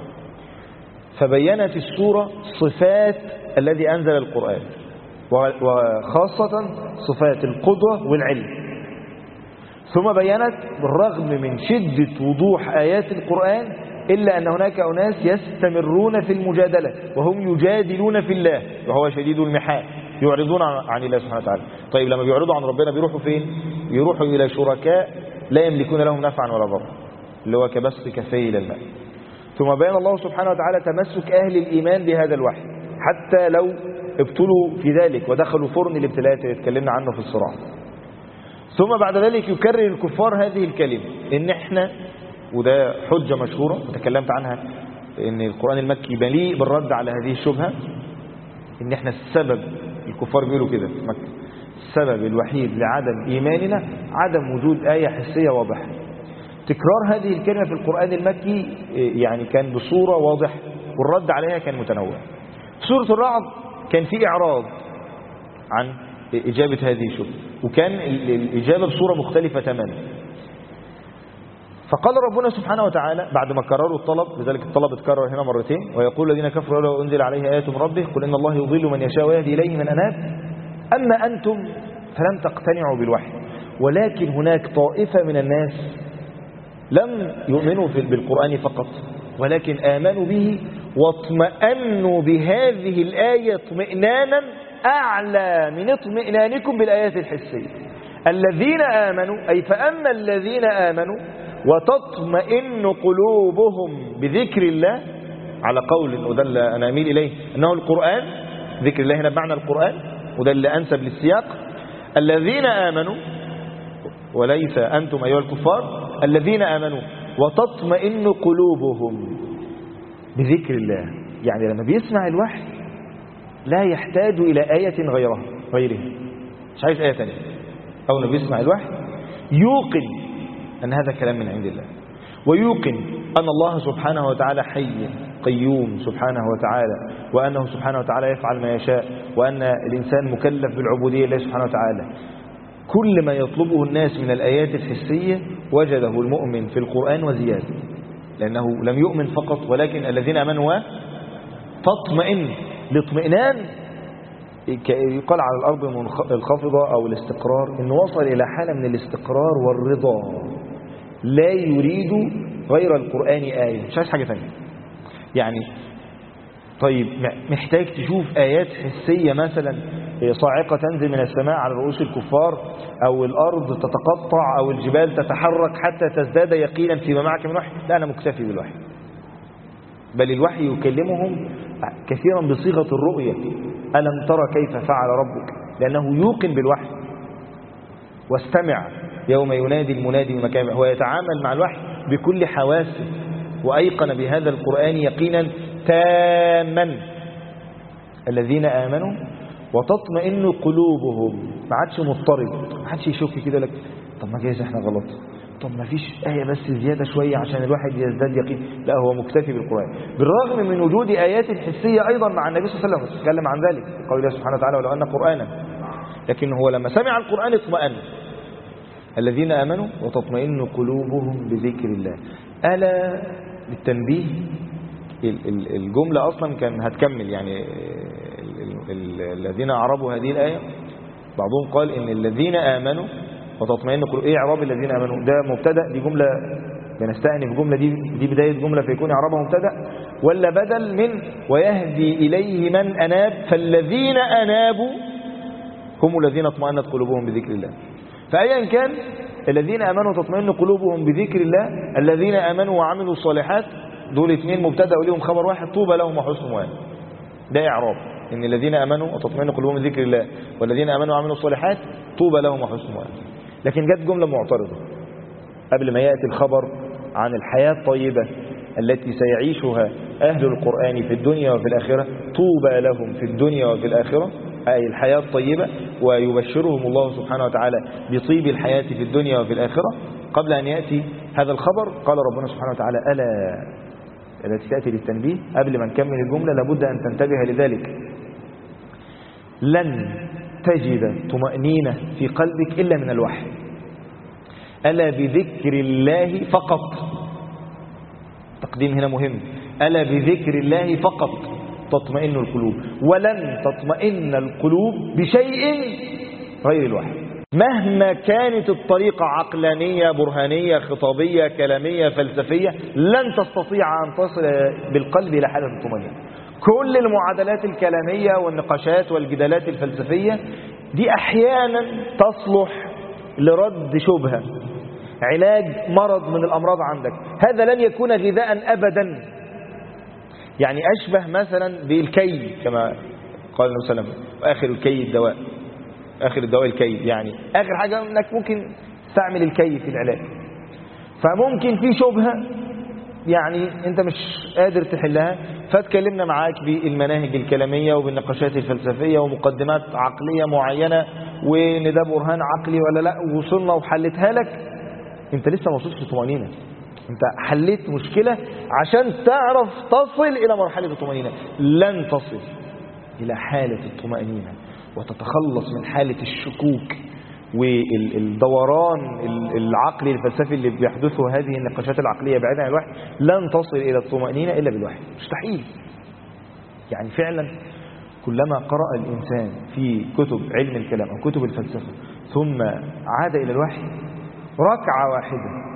فبينت السورة صفات الذي أنزل القرآن، وخاصة صفات القدرة والعلم. ثم بينت بالرغم من شدة وضوح آيات القرآن إلا أن هناك أناس يستمرون في المجادلة، وهم يجادلون في الله وهو شديد المحال، يعرضون عن الله سبحانه وتعالى. طيب لما بيعرضوا عن ربنا بيروحوا فين؟ يروحوا إلى شركاء لا يملكون لهم نفعا ولا ضرا، اللي هو كبسط كفيه إلى الماء. ثم بين الله سبحانه وتعالى تمسك أهل الإيمان بهذا الوحي حتى لو ابتلوا في ذلك ودخلوا فرن الابتلاءات اللي اتكلمنا عنه في الصراع. ثم بعد ذلك يكرر الكفار هذه الكلمة، إن احنا، وده حجة مشهورة وتكلمت عنها، إن القرآن المكي مليء بالرد على هذه الشبهة، إن احنا السبب، الكفار بيقولوا كده في مكة، السبب الوحيد لعدم إيماننا عدم وجود آية حسية واضحة. تكرار هذه الكلمة في القرآن المكي يعني كان بصورة واضحة، والرد عليها كان متنوع. في سورة الرعد كان في إعراض عن إجابة هذه الشبهة، وكان الإجابة بصورة مختلفة تماما. فقال ربنا سبحانه وتعالى بعد ما كرروا الطلب، لذلك الطلب اتكرر هنا مرتين، ويقول الذين كفروا لو أنزل عليه آية من ربه قل إن الله يضل من يشاء ويهدي إليه من أناب. أما أنتم فلم تقتنعوا بالوحي، ولكن هناك طائفة من الناس لم يؤمنوا بالقرآن فقط، ولكن آمنوا به واطمأنوا بهذه الآية اطمئنانا أعلى من اطمئنانكم بالآيات الحسية. الذين آمنوا، أي فأما الذين آمنوا وتطمئن قلوبهم بذكر الله، على قول وده اللي أنا أميل إليه أنه القرآن، ذكر الله هنا بمعنى القرآن، وده اللي أنسب للسياق. الذين آمنوا وليس أنتم أيها الكفار، الذين آمنوا وتطمئن قلوبهم بذكر الله، يعني لما بيسمع الوحي لا يحتاج إلى آية غيرها، مش عايز آية تانية. أول ما بيسمع الوحي يوقن أن هذا كلام من عند الله، ويوقن أن الله سبحانه وتعالى حي قيوم سبحانه وتعالى، وأنه سبحانه وتعالى يفعل ما يشاء، وأن الإنسان مكلف بالعبودية لله سبحانه وتعالى. كل ما يطلبه الناس من الآيات الحسية وجده المؤمن في القرآن وزيادة، لأنه لم يؤمن فقط ولكن الذين آمنوا تطمئن. الاطمئنان يقال على الأرض الخافضة أو الاستقرار، إنه وصل إلى حالة من الاستقرار والرضا، لا يريد غير القرآن آية، مش عايز حاجة ثانية. يعني طيب محتاج تشوف آيات حسية مثلا صاعقة تنزل من السماء على رؤوس الكفار، أو الأرض تتقطع، أو الجبال تتحرك حتى تزداد يقينا فيما معك من وحي؟ لا، أنا مكتفي بالوحي. بل الوحي يكلمهم كثيرا بصيغة الرؤية، ألم ترى كيف فعل ربك، لأنه يوقن بالوحي. واستمع يوم ينادي المنادي من مكان، هو يتعامل مع الوحي بكل حواسه، وأيقن بهذا القرآن يقينا تاما. الذين آمنوا وتطمئن قلوبهم، ما عادش مضطرب، ما عادش يشك كده لك طب ما جايز احنا غلط، طب ما فيش آية بس زيادة شوية عشان الواحد يزداد يقين. لا، هو مكتفي بالقرآن، بالرغم من وجود آيات حسية أيضا مع النبي صلى الله عليه وسلم، تكلم عن ذلك قول الله سبحانه وتعالى ولو أن قرآنا، لكن هو لما سمع القرآن اطمأن. الذين آمنوا وتطمئن قلوبهم بذكر الله. ألا بالتنبيه، الجملة أصلا كان هتكمل، يعني الذين أعربوا هذه الآية بعضهم قال إن الذين آمنوا وتطمئن قلوبهم، إيه إعراب الذين آمنوا؟ ده مبتدأ، دي جملة بنستأنف جملة، دي بداية جملة فيكون إعرابها مبتدأ، ولا بدل من ويهدي إليه من أناب، فالذين أنابوا هم الذين اطمأنت قلوبهم بذكر الله. فأيا كان الذين آمنوا تطمئن قلوبهم بذكر الله، الذين آمنوا وعملوا الصالحات، دول اثنين مبتدأ وليهم خبر واحد، طوبى لهم وحسن مآب. ده إعراب إن الذين آمنوا وتطمئن قلوبهم بذكر الله والذين آمنوا وعملوا الصالحات طوبى لهم وحسن مآب. لكن جت جملة معترضة قبل ما يأتي الخبر عن الحياة الطيبة التي سيعيشها أهل القرآن في الدنيا وفي الآخرة، طوبى لهم في الدنيا وفي الآخرة، أي الحياة الطيبة، ويبشرهم الله سبحانه وتعالى بطيب الحياة في الدنيا وفي الآخرة. قبل أن يأتي هذا الخبر قال ربنا سبحانه وتعالى ألا، التي تأتي للتنبيه قبل ما نكمل الجملة لابد أن تنتبه لذلك. لن تجد طمأنينة في قلبك إلا من الوحي. ألا بذكر الله فقط، تقديم هنا مهم، ألا بذكر الله فقط تطمئن القلوب، ولن تطمئن القلوب بشيء غير الوحي. مهما كانت الطريقة عقلانية برهانية خطابية كلامية فلسفية، لن تستطيع أن تصل بالقلب إلى حالة الطمأنينة. كل المعادلات الكلامية والنقاشات والجدالات الفلسفية دي أحيانا تصلح لرد شبهة، علاج مرض من الأمراض عندك، هذا لن يكون غذاء أبدا. يعني أشبه مثلا بالكي كما قال النبي صلى الله عليه وسلم، آخر الكي الدواء، آخر الدواء الكي، يعني آخر حاجة أنك ممكن تستعمل الكي في العلاج. فممكن في شبهة يعني أنت مش قادر تحلها، فتكلمنا معاك بالمناهج الكلامية وبالنقاشات الفلسفية ومقدمات عقلية معينة، وإن ده برهان عقلي ولا لا، ووصلنا وحلتها لك. أنت لسه ما وصلتش للطمأنينة، أنت حليت مشكلة عشان تعرف تصل إلى مرحلة الطمأنينة. لن تصل إلى حالة الطمأنينة وتتخلص من حالة الشكوك والدوران العقلي الفلسفي اللي بيحدثه هذه النقاشات العقلية بعيدا عن الوحي. لن تصل إلى الطمأنينة إلا بالوحي، مستحيل. يعني فعلا كلما قرأ الإنسان في كتب علم الكلام أو كتب الفلسفة ثم عاد إلى الوحي ركعة واحدة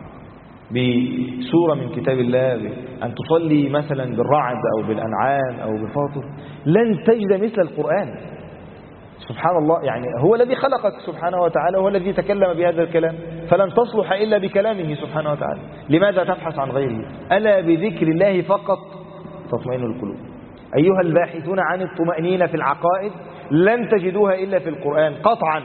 بسورة من كتاب الله، أن تصلي مثلا بالرعد أو بالأنعام أو بفاطر، لن تجد مثل القرآن. سبحان الله، يعني هو الذي خلقك سبحانه وتعالى، هو الذي تكلم بهذا الكلام، فلن تصلح إلا بكلامه سبحانه وتعالى. لماذا تبحث عن غيره؟ ألا بذكر الله فقط تطمئن القلوب. أيها الباحثون عن الطمأنينة في العقائد لن تجدوها إلا في القرآن قطعا.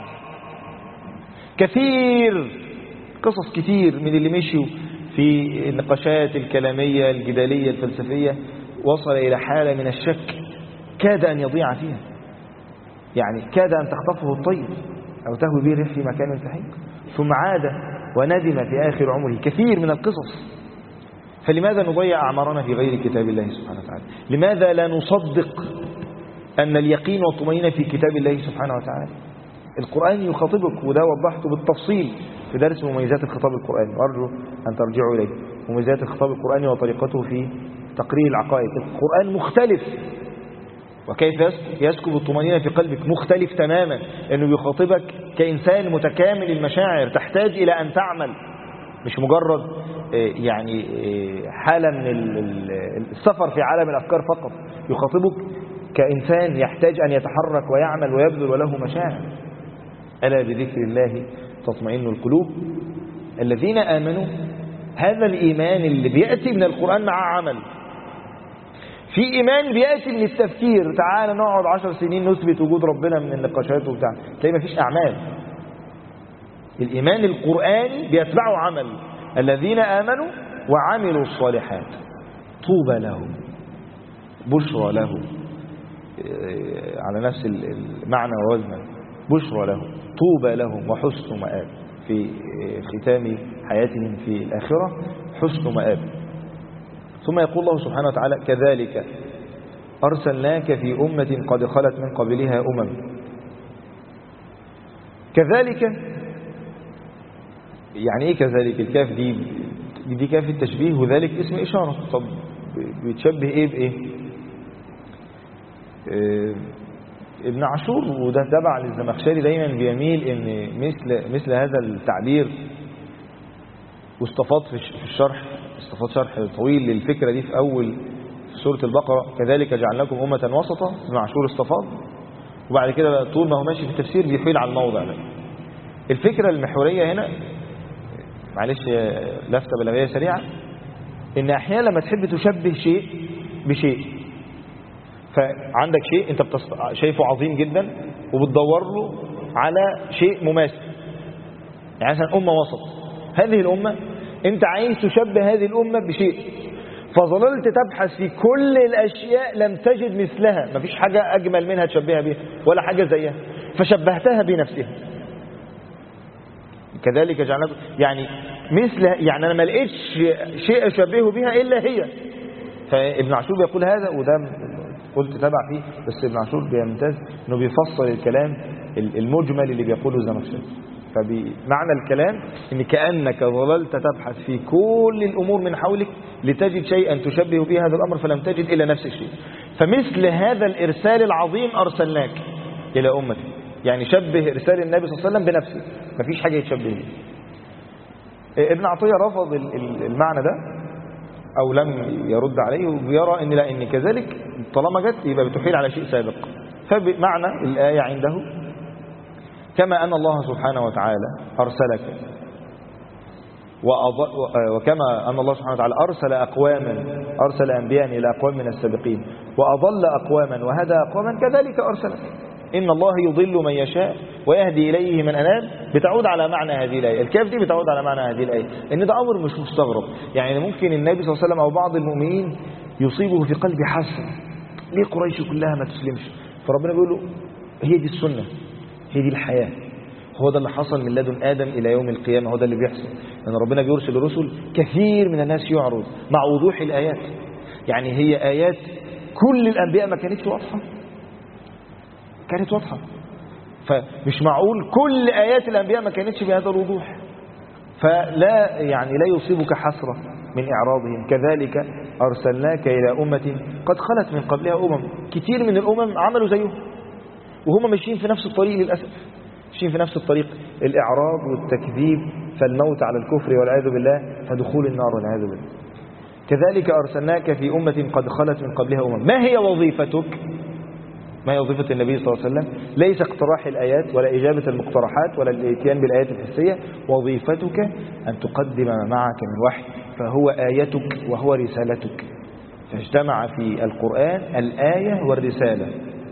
كثير قصص كثير من اللي مشوا في النقاشات الكلامية الجدالية الفلسفية وصل إلى حالة من الشك كاد أن يضيع فيها، يعني كاد أن تخطفه الطير أو تهوي به الريح في مكان سحيق، ثم عاد وندم في آخر عمره كثير من القصص. فلماذا نضيع أعمارنا في غير كتاب الله سبحانه وتعالى؟ لماذا لا نصدق أن اليقين والطمأنينة في كتاب الله سبحانه وتعالى؟ القرآن يخاطبك، وده وضحته بالتفصيل في درس مميزات الخطاب القرآني، وأرجو أن ترجعوا إليه. مميزات الخطاب القرآني وطريقته في تقرير العقائد. القرآن مختلف، وكيف يسكب الطمأنينة في قلبك مختلف تماما، أنه يخاطبك كإنسان متكامل المشاعر تحتاج إلى أن تعمل، مش مجرد يعني حالة من السفر في عالم الأفكار فقط. يخاطبك كإنسان يحتاج أن يتحرك ويعمل ويبذل وله مشاعر. ألا بذكر الله تطمئن القلوب. الذين آمنوا، هذا الإيمان اللي بيأتي من القرآن مع عمل. في إيمان بيأتي من التفكير، تعال نقعد 10 سنين نثبت وجود ربنا من النقاشات وبتاع، تلاقي مفيش أعمال. الإيمان القرآني بيتبعه عمل. الذين آمنوا وعملوا الصالحات طوبى لهم، بشرى لهم، على نفس المعنى ووزنا، بشرى لهم، طوبى لهم وحسن مآب، في ختام حياتهم في الآخرة حسن مآب. ثم يقول الله سبحانه وتعالى: كذلك أرسلناك في أمة قد خلت من قبلها كذلك يعني إيه كذلك؟ الكاف دي كاف التشبيه، وذلك اسم إشارة. طب بيتشبه إيه بإيه؟ ابن عاشور، وده تبع للزمخشري، دايما بيميل ان مثل هذا التعبير، واستفاض في الشرح، استفاض شرح طويل للفكرة دي في أول سورة البقرة: كذلك جعلناكم أمة وسطا. ابن عاشور استفاض، وبعد كده طول ما هو ماشي في التفسير بيحيل على الموضع ده. الفكرة المحورية هنا، معلش لفتة بلاغية سريعة، ان احيانا لما تحب تشبه شيء بشيء، فعندك شيء انت شايفه عظيم جدا وبتدور له على شيء مماثل، يعني مثلا أمة وسط. هذه الأمة انت عايز تشبه هذه الأمة بشيء، فظللت تبحث في كل الأشياء لم تجد مثلها، مفيش حاجة أجمل منها تشبهها بها ولا حاجة زيها، فشبهتها بنفسها. كذلك جعلناكم، يعني يعني أنا ما لقيتش شيء أشبهه بها إلا هي. فابن عاشور بيقول هذا، وده قلت تبع فيه، بس ابن عاشور بيمتاز انه بيفصل الكلام المجمل اللي بيقوله الزمخشري. فبمعنى الكلام ان كأنك ظللت تبحث في كل الامور من حولك لتجد شيئا تشبه به هذا الامر، فلم تجد الا نفس الشيء. فمثل هذا الارسال العظيم ارسلناك الى امتي، يعني شبه ارسال النبي صلى الله عليه وسلم بنفسه، مفيش حاجه يتشبه به. ابن عطية رفض المعنى ده أو لم يرد عليه، ويرى إن لا، إن كذلك طالما جت يبقى بتحيل على شيء سابق. فبمعنى الآية عنده: كما أن الله سبحانه وتعالى أرسلك، وكما أن الله سبحانه وتعالى أرسل أنبياء إلى أقوام من السابقين وأضل أقواما وهدى أقواما، كذلك أرسلك. إن الله يضل من يشاء ويهدي إليه من أناب. بتعود على معنى هذه الآية، الكاف دي بتعود على معنى هذه الآية، إن ده أمر مش مستغرب. يعني ممكن النبي صلى الله عليه وسلم أو بعض المؤمنين يصيبه في قلبه حسرة، ليه قريش كلها ما تسلمش؟ فربنا بيقول له: هي دي السنة، هي دي الحياة، هو ده اللي حصل من لدن آدم إلى يوم القيامة، هو ده اللي بيحصل. لأن ربنا بيرسل رسل، كثير من الناس يعرض مع وضوح الآيات. يعني هي آيات كل الأنبياء ما كانتش واضحة، كانت واضحة، فمش معقول كل آيات الأنبياء ما كانتش بهذا الوضوح، فلا يعني لا يصيبك حسرة من إعراضهم. كذلك أرسلناك إلى أمة قد خلت من قبلها كتير من الأمم عملوا زيهم، وهم ماشيين في نفس الطريق للأسف، ماشيين في نفس الطريق، الإعراض والتكذيب، فالموت على الكفر والعياذ بالله، فدخول النار والعياذ بالله. كذلك أرسلناك في أمة قد خلت من قبلها ما هي وظيفتك؟ ما هي وظيفة النبي صلى الله عليه وسلم؟ ليس اقتراح الآيات ولا إجابة المقترحات ولا الاتيان بالآيات الحسية. وظيفتك أن تقدم ما معك من وحي، فهو آيتك وهو رسالتك. فاجتمع في القرآن الآية والرسالة.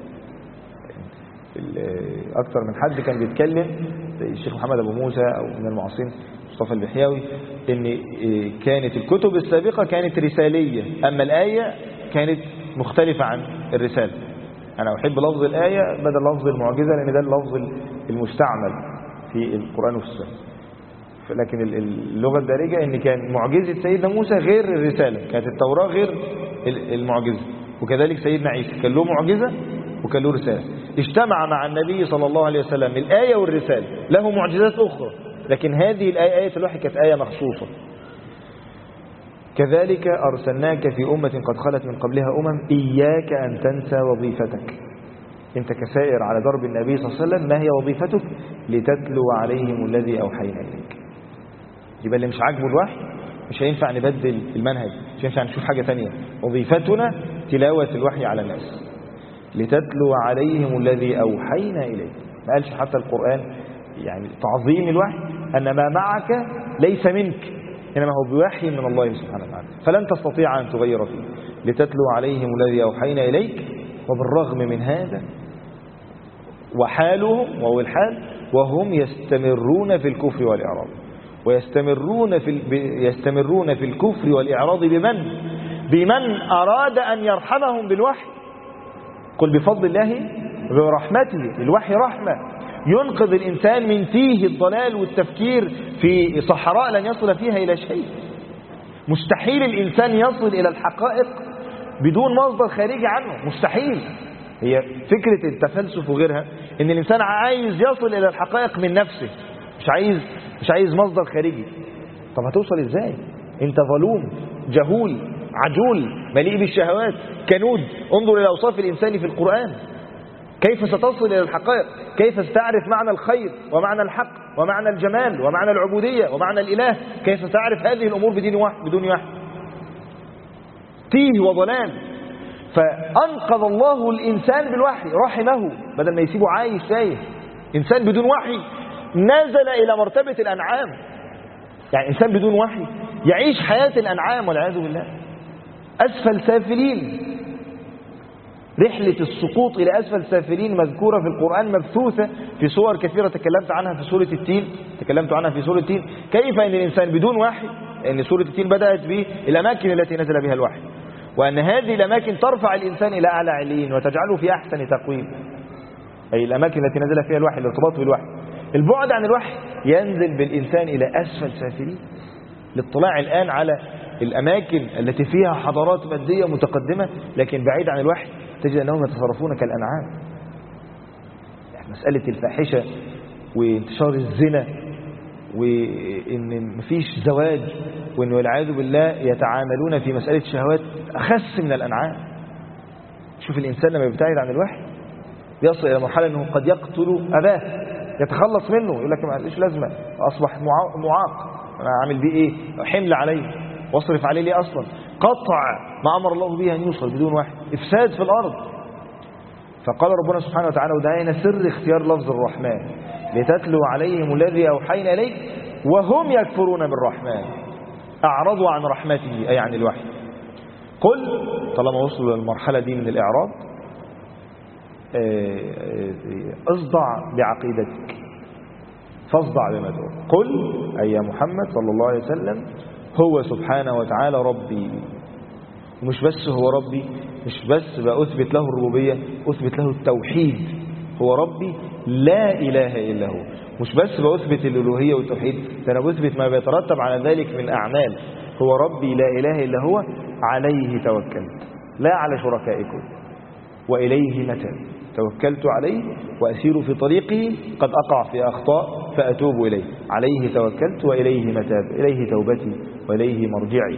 أكثر من حد كان بيتكلم، زي الشيخ محمد أبو موسى أو من المعاصرين مصطفى البحياوي، إن كانت الكتب السابقة كانت رسالية، أما الآية كانت مختلفة عن الرسالة. أنا أحب لفظ الآية بدل لفظ المعجزة، لأن ده اللفظ المستعمل في القرآن وفي السنة. لكن اللغة الدارجة ان كان معجزة سيدنا موسى غير الرسالة، كانت التوراة غير المعجزة، وكذلك سيدنا عيسى كان له معجزة وكان له رسالة. اجتمع مع النبي صلى الله عليه وسلم الآية والرسالة، له معجزات أخرى، لكن هذه الآية آية الوحي كانت آية مخصوصة. كذلك أرسلناك في أمة قد خلت من قبلها إياك أن تنسى وظيفتك. أنت كسائر على درب النبي صلى الله عليه وسلم، ما هي وظيفتك؟ لتتلو عليهم الذي أوحينا إليك. يبقى اللي مش عاجبه الوحي مش هينفع نبدل المنهج، مش هينفع نشوف حاجة تانية. وظيفتنا تلاوة الوحي على الناس. لتتلو عليهم الذي أوحينا إليك. ما قالش حتى القرآن يعني تعظيم الوحي أن ما معك ليس منك، إنما هو بوحي من الله سبحانه وتعالى، فلن تستطيع أن تغير فيه. لتتلو عليهم الذي أوحينا إليك. وبالرغم من هذا وحالهم، وهو الحال، وهم يستمرون في الكفر والإعراض، يستمرون في الكفر والإعراض بمن أراد أن يرحمهم بالوحي. قل بفضل الله ورحمته. الوحي رحمة ينقذ الإنسان من تيه الضلال والتفكير في صحراء لن يصل فيها إلى شيء. مستحيل الإنسان يصل إلى الحقائق بدون مصدر خارجي عنه، مستحيل. هي فكرة التفلسف وغيرها إن الإنسان عايز يصل إلى الحقائق من نفسه، مش عايز مصدر خارجي. طب هتوصل إزاي؟ أنت ظلوم جهول عجول مليء بالشهوات كنود. انظر إلى أوصاف الإنسان في القرآن، كيف ستصل إلى الحقائق؟ كيف ستعرف معنى الخير ومعنى الحق ومعنى الجمال ومعنى العبودية ومعنى الإله؟ كيف ستعرف هذه الأمور بدون وحي؟ تيه وضلال. فأنقذ الله الإنسان بالوحي، رحمه، بدل ما يسيبه عايش تايه. إنسان بدون وحي نزل إلى مرتبة الأنعام. يعني إنسان بدون وحي يعيش حياة الأنعام والعياذ بالله، أسفل سافلين. رحلة السقوط إلى أسفل سافلين مذكورة في القرآن، مبثوثة في صور كثيرة تكلمت عنها في سورة التين. كيف أن الإنسان بدون وحي، أن سورة التين بدأت بالأماكن التي نزل بها الوحي، وأن هذه الأماكن ترفع الإنسان إلى أعلى عليين وتجعله في أحسن تقويم. أي الأماكن التي نزل فيها الوحي، الارتباط بالوحي. البعد عن الوحي ينزل بالإنسان إلى أسفل سافلين. الاطلاع الآن على الأماكن التي فيها حضارات مادية متقدمة لكن بعيد عن الوحي، تجد أنهم يتصرفون كالأنعام. يعني مسألة الفاحشة وانتشار الزنا وإن مفيش زواج وإن والعياذ بالله يتعاملون في مسألة الشهوات أخس من الأنعام. شوف الإنسان لما يبتعد عن الوحي يصل إلى مرحلة أنه قد يقتل أباه، يتخلص منه، يقول لك ما ليش لازمة، أصبح معاق، أنا أعمل بيه إيه؟ حمل عليه واصرف عليه ليه أصلا؟ قطع ما أمر الله به أن يوصل بدون وحي، إفساد في الأرض. فقال ربنا سبحانه وتعالى، وده هنا سر اختيار لفظ الرحمن، لتتلو عليهم الذي أوحينا إليك وهم يكفرون بالرحمن، أعرضوا عن رحمته أي عن الوحي. قل، طالما وصلوا للمرحلة دي من الإعراض، اصدع بعقيدتك، فاصدع بما تقول. قل أي يا محمد صلى الله عليه وسلم، هو سبحانه وتعالى ربي. ومش بس هو ربي، مش بس بأثبت له الربوبية، أثبت له التوحيد. هو ربي لا إله إلا هو. مش بس بأثبت الألوهية والتوحيد، فأنا بأثبت ما بيترتب على ذلك من أعمال. هو ربي لا إله إلا هو، عليه توكلت لا على شركائكم وإليه متاب. توكلت عليه وأسير في طريقه، قد أقع في أخطاء فأتوب إليه. عليه توكلت وإليه متاب، إليه توبتي وإليه مرجعي.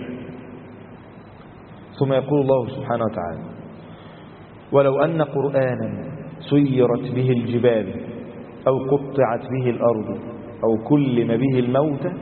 ثم يقول الله سبحانه وتعالى، ولو أن قرآنا سيرت به الجبال أو قطعت به الأرض أو كلم به الموتى.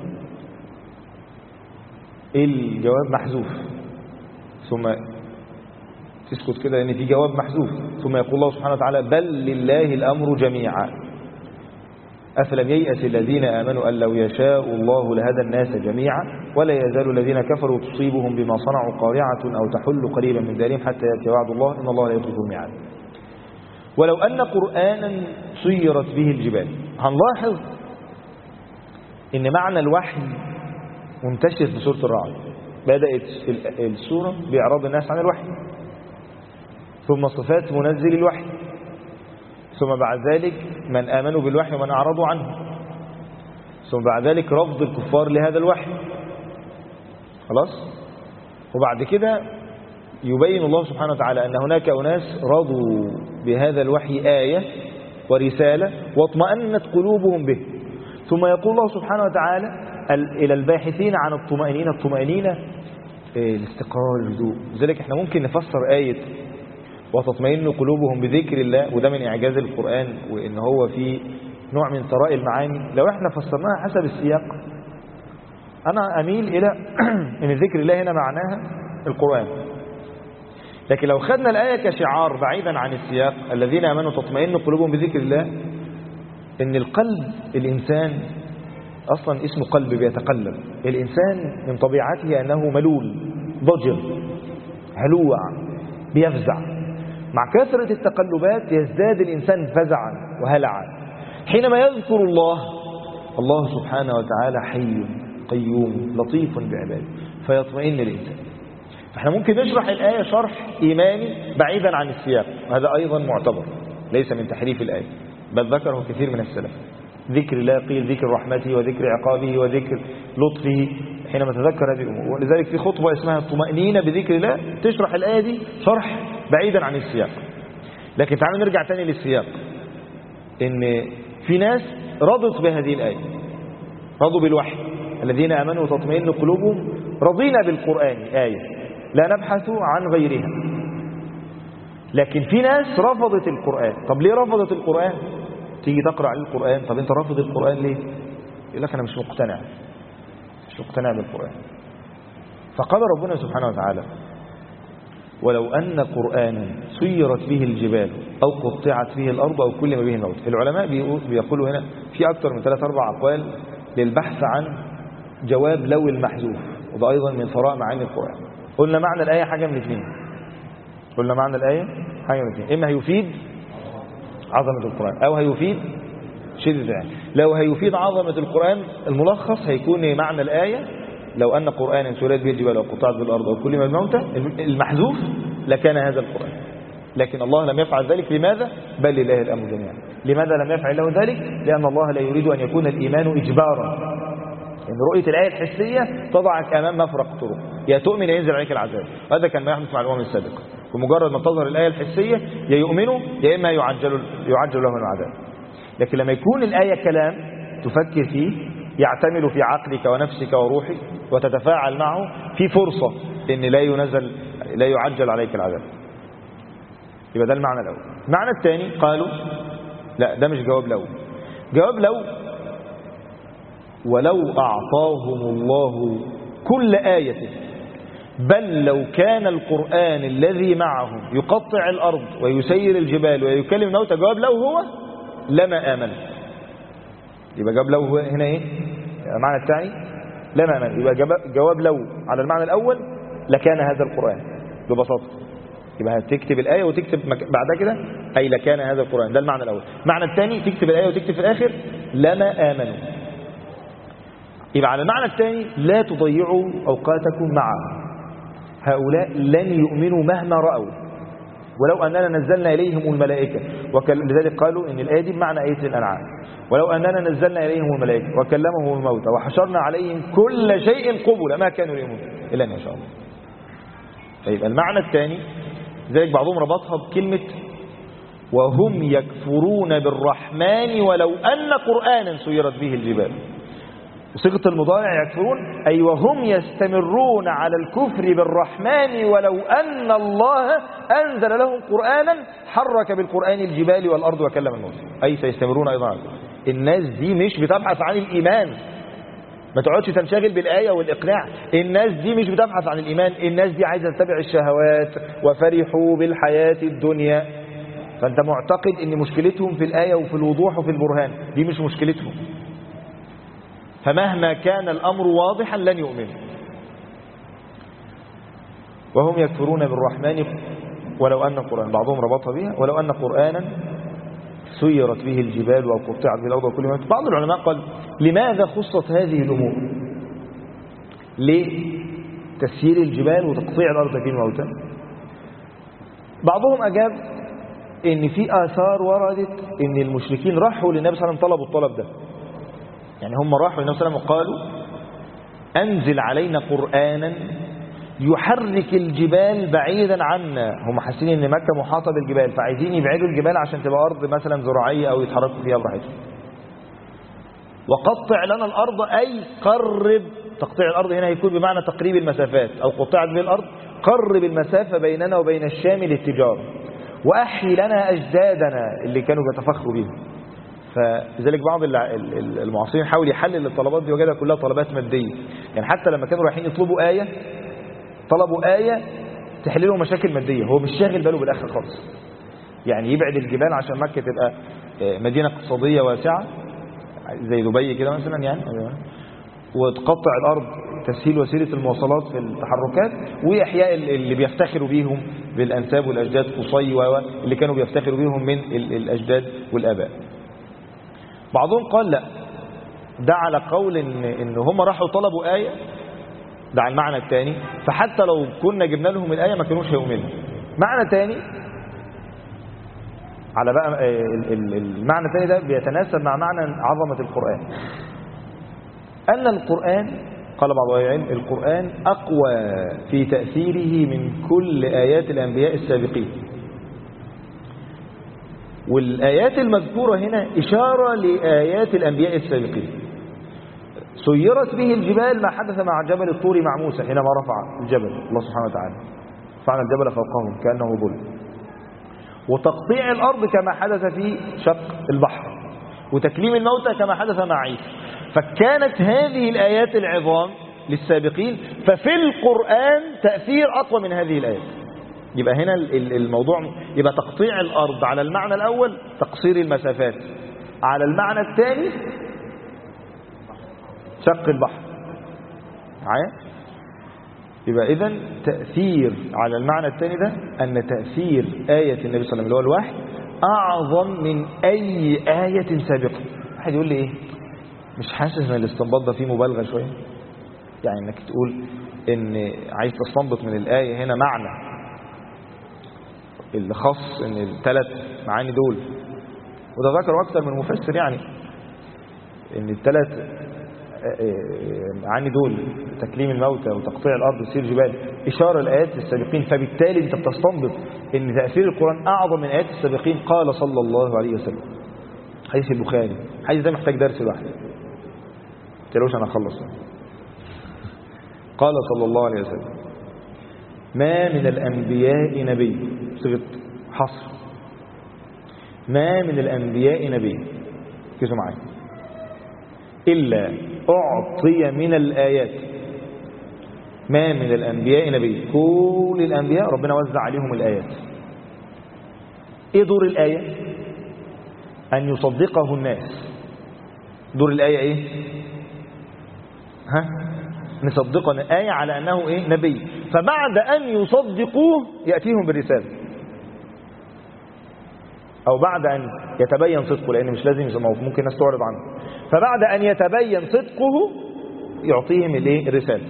الجواب محذوف، ثم تسكت كده لأن في جواب محذوف. ثم يقول الله سبحانه وتعالى، بل لله الأمر جميعا أفلم ييأس الذين آمنوا أن لو يشاء الله لهدى الناس جميعا ولا يزال الذين كفروا تصيبهم بما صنعوا قارعة أو تحل قريبا من دارهم حتى يأتي وعد الله إن الله لا يخلف الميعاد. ولو أن قرآنا سيرت به الجبال. هنلاحظ إن معنى الوحي منتشر في سورة الرعد. بدأت السورة بإعراض الناس عن الوحي، ثم صفات منزل الوحي، ثم بعد ذلك من آمنوا بالوحي ومن أعرضوا عنه، ثم بعد ذلك رفض الكفار لهذا الوحي. خلاص. وبعد كده يبين الله سبحانه وتعالى أن هناك أناس رضوا بهذا الوحي آية ورسالة واطمأنت قلوبهم به. ثم يقول الله سبحانه وتعالى إلى الباحثين عن الطمأنينة الاستقرار الهدوء. لذلك احنا ممكن نفسر آية وتطمئن قلوبهم بذكر الله، وده من إعجاز القرآن وإن هو في نوع من ثراء المعاني. لو احنا فسرناها حسب السياق أنا أميل إلى أن ذكر الله هنا معناها القرآن. لكن لو خدنا الآية كشعار بعيدا عن السياق الذين آمنوا تطمئن قلوبهم بذكر الله، إن القلب الإنسان أصلا اسمه قلب بيتقلب. الإنسان من طبيعته أنه ملول ضجر هلوع بيفزع. مع كثرة التقلبات يزداد الإنسان فزعا وهلعا. حينما يذكر الله سبحانه وتعالى حي قيوم لطيف بعباده فيطمئن الإنسان. فاحنا ممكن نشرح الآية شرح إيماني بعيدا عن السياق، وهذا أيضا معتبر ليس من تحريف الآية، بل ذكره كثير من السلف. ذكر الله قيل ذكر رحمته وذكر عقابه وذكر لطفه حينما تذكر هذه الأمور. ولذلك في خطبة اسمها الطمأنينة بذكر الله تشرح الآية دي شرح بعيدا عن السياق. لكن تعالوا نرجع تاني للسياق، إن في ناس رضت بهذه الآية، رضوا بالوحي. الذين آمنوا وتطمئن قلوبهم رضينا بالقرآن آية لا نبحث عن غيرها. لكن في ناس رفضت القرآن. طب ليه رفضت القرآن؟ تيجي تقرأ عليه القرآن، طب انت رافض القرآن ليه؟ يقول لك أنا مش مقتنع بالقرآن. فقال ربنا سبحانه وتعالى ولو أن قرآنا سيرت به الجبال أو قطعت به الأرض أو كلم به الموت. العلماء بيقولوا هنا في أكثر من 3-4 أقوال للبحث عن جواب لو المحذوف، وده أيضا من ثراء معاني القرآن. قلنا معنى الآية حاجة من اثنين، إما هيفيد عظمة القرآن أو هيفيد شدة الآية. لو هيفيد عظمة القرآن الملخص هيكون معنى الآية لو أن قرآنا سيرت به الجبال وقطعت به الأرض وكلم الموتى، المحذوف لكان هذا القرآن. لكن الله لم يفعل ذلك. لماذا؟ بل لله الأمر جميعا. لماذا لم يفعل له ذلك؟ لأن الله لا يريد أن يكون الإيمان إجبارا. إن رؤية الآية الحسية تضعك أمام مفرق طرق، يا تؤمن ينزل عليك العذاب. هذا كان ما يحدث مع الأمم السابقة. بمجرد ما تظهر الآية الحسية يا يؤمنوا يا إما يعجل لهم العذاب. لكن لما يكون الآية كلام تفكر فيه يعتمل في عقلك ونفسك وروحك وتتفاعل معه، في فرصة إن لا يعجل عليك العذاب. يبقى ده المعنى الأول. المعنى الثاني قالوا لا ده مش جواب لو. جواب لو ولو أعطاهم الله كل آية بل لو كان القرآن الذي معهم يقطع الأرض ويسير الجبال ويكلم الموتى، جواب لو هو لما آمن. يبقى جواب لو هو هنا ايه المعنى الثاني؟ لما آمن. يبقى جواب لو على المعنى الأول لكان هذا القرآن ببساطة. يبقى هتكتب الآية وتكتب بعدها كده أي لكان هذا القرآن، ده المعنى الأول. المعنى الثاني تكتب الآية وتكتب في الآخر لما آمنوا. يبقى على المعنى الثاني لا تضيعوا أوقاتكم معه، هؤلاء لن يؤمنوا مهما رأوا ولو أننا نزلنا إليهم الملائكة. لذلك قالوا إن الآية دي بمعنى آية الأنعام. ولو أننا نزلنا إليهم الملائكة وكلمهم الموتى وحشرنا عليهم كل شيء قبلا ما كانوا يؤمنون إلا أن يشاء الله. طيب المعنى الثاني ذلك بعضهم ربطها بكلمة وهم يكفرون بالرحمن ولو أن قرآنا سيرت به الجبال. صيغة المضارع يكفرون أي وهم يستمرون على الكفر بالرحمن ولو أن الله أنزل لهم قرآنا حرك بالقرآن الجبال والأرض وكلم الموتى، أي سيستمرون أيضا على الكفر. الناس دي مش بتبحث عن الإيمان، ما تقعدش تنشغل بالآية والإقناع. الناس دي مش بتبحث عن الإيمان، الناس دي عايزة تتبع الشهوات وفرحوا بالحياة الدنيا. فأنت معتقد أن مشكلتهم في الآية وفي الوضوح وفي البرهان، دي مش مشكلتهم. فمهما كان الأمر واضحا لن يؤمنوا. وهم يكفرون بالرحمن ولو أن قرآن، بعضهم ربطها بها ولو أن قرآنا سيرت به الجبال أو قطعت به الأرض وكل موت. بعض العلماء قال لماذا خصت هذه الأمور؟ ليه تسيير الجبال وتقطيع الأرض به الموتى؟ بعضهم أجاب إن في آثار وردت إن المشركين راحوا للنبي صلى الله عليه وسلم طلبوا الطلب ده، يعني هم راحوا للنبي صلى الله عليه وسلم وقالوا أنزل علينا قرآنا يحرك الجبال بعيدا عنا. هم حاسين ان مكة محاطة بالجبال، فعايزين يبعدوا الجبال عشان تبقى أرض مثلا زراعية أو يتحركوا فيها براحتهم. وقطع لنا الأرض أي قرب. تقطيع الأرض هنا يكون بمعنى تقريب المسافات، أو قطعت به الأرض قرب المسافة بيننا وبين الشام للتجارة. وأحيي لنا أجدادنا اللي كانوا بيتفخروا بهم. فلذلك بعض المعاصرين حاول يحلل الطلبات دي وجدها كلها طلبات مادية. يعني حتى لما كانوا رايحين يطلبوا آية، طلبوا آية تحل له مشاكل مادية، هو مش شاغل باله بالآخر خالص. يعني يبعد الجبال عشان مكة تبقى مدينة اقتصادية واسعة زي دبي كده مثلا يعني، وتقطع الأرض تسهيل وسيلة المواصلات في التحركات، وإحياء اللي بيفتخروا بيهم بالأنساب والأجداد، قصي اللي كانوا بيفتخروا بيهم من الأجداد والآباء. بعضهم قال لا، ده على قول إن هم راحوا طلبوا آية، ده على المعنى الثاني، فحتى لو كنا جبنا لهم الآية ما كانوش هيؤمنوا. معنى ثاني على بقى المعنى الثاني ده بيتناسب مع معنى عظمة القرآن، أن القرآن قال بعض أهل العلم القرآن أقوى في تأثيره من كل آيات الأنبياء السابقين. والآيات المذكورة هنا إشارة لآيات الأنبياء السابقين. سيرت به الجبال ما حدث مع جبل الطور مع موسى حينما رفع الجبل الله سبحانه وتعالى، رفعنا الجبل فوقهم كأنه ظل. وتقطيع الأرض كما حدث في شق البحر، وتكليم الموتى كما حدث مع عيسى. فكانت هذه الآيات العظام للسابقين، ففي القرآن تأثير أقوى من هذه الآيات. يبقى هنا الموضوع يبقى تقطيع الأرض على المعنى الأول تقصير المسافات، على المعنى الثاني شق البحر. يبقى إذن تأثير على المعنى الثاني ده أن تأثير آية النبي صلى الله عليه وسلم اللي هو الوحي أعظم من أي آية سابقة. واحد يقول لي إيه، مش حاسس ان الاستنباط ده فيه مبالغة شوية؟ يعني انك تقول ان عايز تستنبط من الآية هنا معنى اللي خاص ان الثلاث معاني دول، وده ذكروا اكثر من مفسر، يعني ان الثلاث معاني دول تكليم الموتى وتقطيع الارض وسير جبال اشاره الايات السابقين، فبالتالي انت بتستنبط ان تاثير القران اعظم من ايات السابقين. قال صلى الله عليه وسلم، حديث البخاري، الحديث ده محتاج درس لوحده، تلوش انا اخلص. قال صلى الله عليه وسلم: ما من الانبياء نبي، صيغه حصر، ما من الانبياء نبي، كيسوا معايا، الا اعطي من الايات. ما من الانبياء نبي، كل الانبياء ربنا وزع عليهم الايات. ايه دور الايه؟ ان يصدقه الناس. دور الايه ايه؟ نصدقنا آية على أنه إيه؟ نبي. فبعد أن يصدقوه يأتيهم بالرسالة، أو بعد أن يتبين صدقه، لأن مش لازم يسمعوه، ممكن الناس تعرض عنه. فبعد أن يتبين صدقه يعطيهم الإيه؟ الرسالة،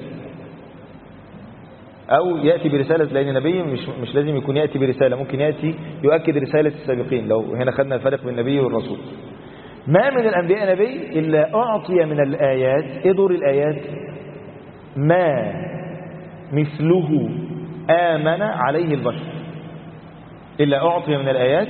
أو يأتي برسالة، لأن النبي مش لازم يكون يأتي برسالة، ممكن يأتي يؤكد رسالة السابقين. لو هنا خدنا الفرق بين النبي والرسول. ما من الأنبياء نبي إلا أعطي من الآيات. إيه دور الآيات؟ ما مثله آمن عليه البشر. إلا أعطي من الآيات.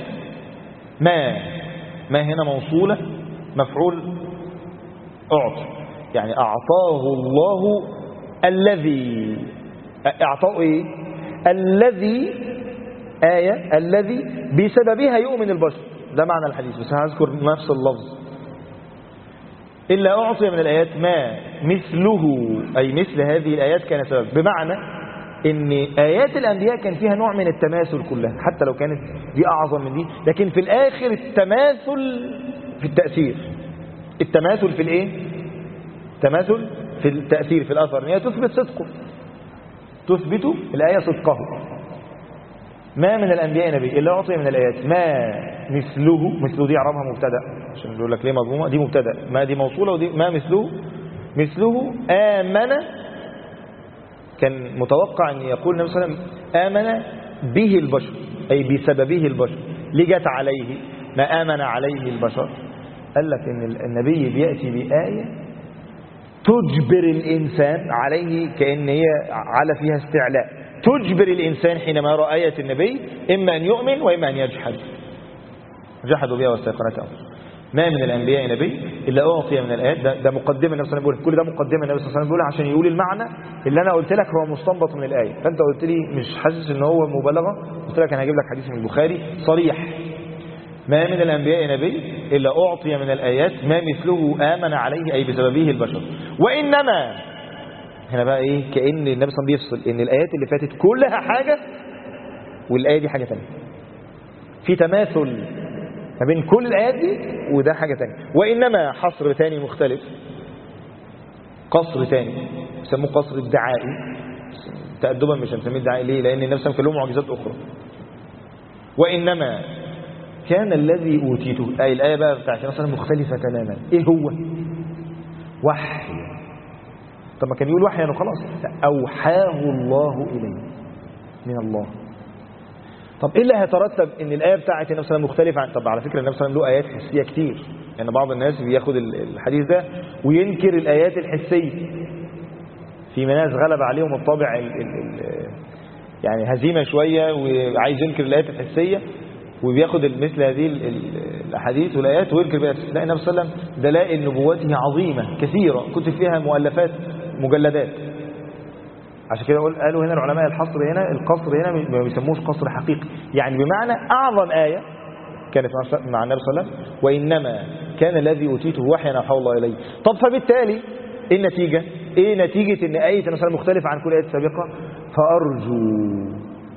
ما هنا موصولة مفعول أعطي، يعني أعطاه الله الذي. أعطاه إيه؟ الذي، آية الذي بسببها يؤمن البشر، ده معنى الحديث، بس هذكر نفس اللفظ. إلا أعطي من الآيات ما مثله، أي مثل هذه الآيات كان سبب، بمعنى إن آيات الأنبياء كان فيها نوع من التماثل كلها، حتى لو كانت دي أعظم من دي، لكن في الآخر التماثل في التأثير. التماثل في الإيه؟ تماثل في التأثير، في الأثر، إن هي تثبت صدقه، تثبت الآية صدقه. ما من الأنبياء نبي إلا أعطي من الآيات ما مثله. مثله دي عربها مبتدأ، عشان يقول لك ليه مضمومة، دي مبتدأ، ما دي موصولة، ودي ما مثله آمن. كان متوقع أن يقول النبي صلى الله عليه وسلم آمن به البشر، أي بسببه البشر. لجت عليه ما آمن عليه البشر، قال لك إن النبي بيأتي بآية تجبر الإنسان عليه، كأن هي على فيها استعلاء، تجبر الإنسان حينما يرى آية النبي إما أن يؤمن وإما أن يجحد. جحدوا بها واستيقنتها. ما من الأنبياء نبي إلا أعطي من الآيات. ده مقدمة النبي صلى الله عليه وسلم، كل ده مقدمة النبي صلى الله عليه وسلم بيقول عشان يقول المعنى اللي أنا قلت لك هو مستنبط من الآية. فأنت قلت لي مش حاسس إن هو مبالغة، قلت لك أنا هجيب لك حديث من البخاري صريح: ما من الأنبياء نبي إلا أعطي من الآيات ما مثله آمن عليه أي بسببه البشر. وإنما هنا بقى إيه، كأن النبي صلى الله عليه وسلم بيفصل إن الآيات اللي فاتت كلها حاجة والآية دي حاجة تانية، في تماثل ما بين كل الآيات دي وده حاجة تانية. وإنما حصر تاني مختلف، قصر تاني يسموه قصر الدعائي، تأدبا مش هنسميه الدعائي ليه؟ لأن النبي صلى الله عليه وسلم كان له معجزات أخرى. وإنما كان الذي أوتيته، أي الآية بقى بتاعت مثلا مختلفة تماما. إيه هو؟ وحي. طب ما كان يقول وحي يعني خلاص، أوحاه الله إليه من الله. طب إيه اللي هيترتب إن الآية بتاعت النبي صلى الله عليه وسلم مختلفة عن؟ طب على فكرة النبي صلى الله عليه وسلم له آيات حسية كتير، يعني بعض الناس بياخد الحديث ده وينكر الآيات الحسية. في ناس غلب عليهم الطابع يعني هزيمة شوية وعايز ينكر الآيات الحسية وبياخد مثل هذه الأحاديث والآيات وينكر بها. لا، النبي صلى الله عليه وسلم دلائل نبوته عظيمة كثيرة، كتب فيها مؤلفات مجلدات. عشان كده قالوا هنا العلماء الحصر هنا، القصر هنا ما بيسموش قصر حقيقي، يعني بمعنى أعظم آية كانت مع النبي صلى الله عليه وسلم. وإنما كان الذي أوتيته وحيا أوحاه الله إليه. طب فبالتالي إيه النتيجة؟ إيه نتيجة إن آية النبي صلى الله عليه وسلم مختلفة عن كل آية سابقة؟ فأرجو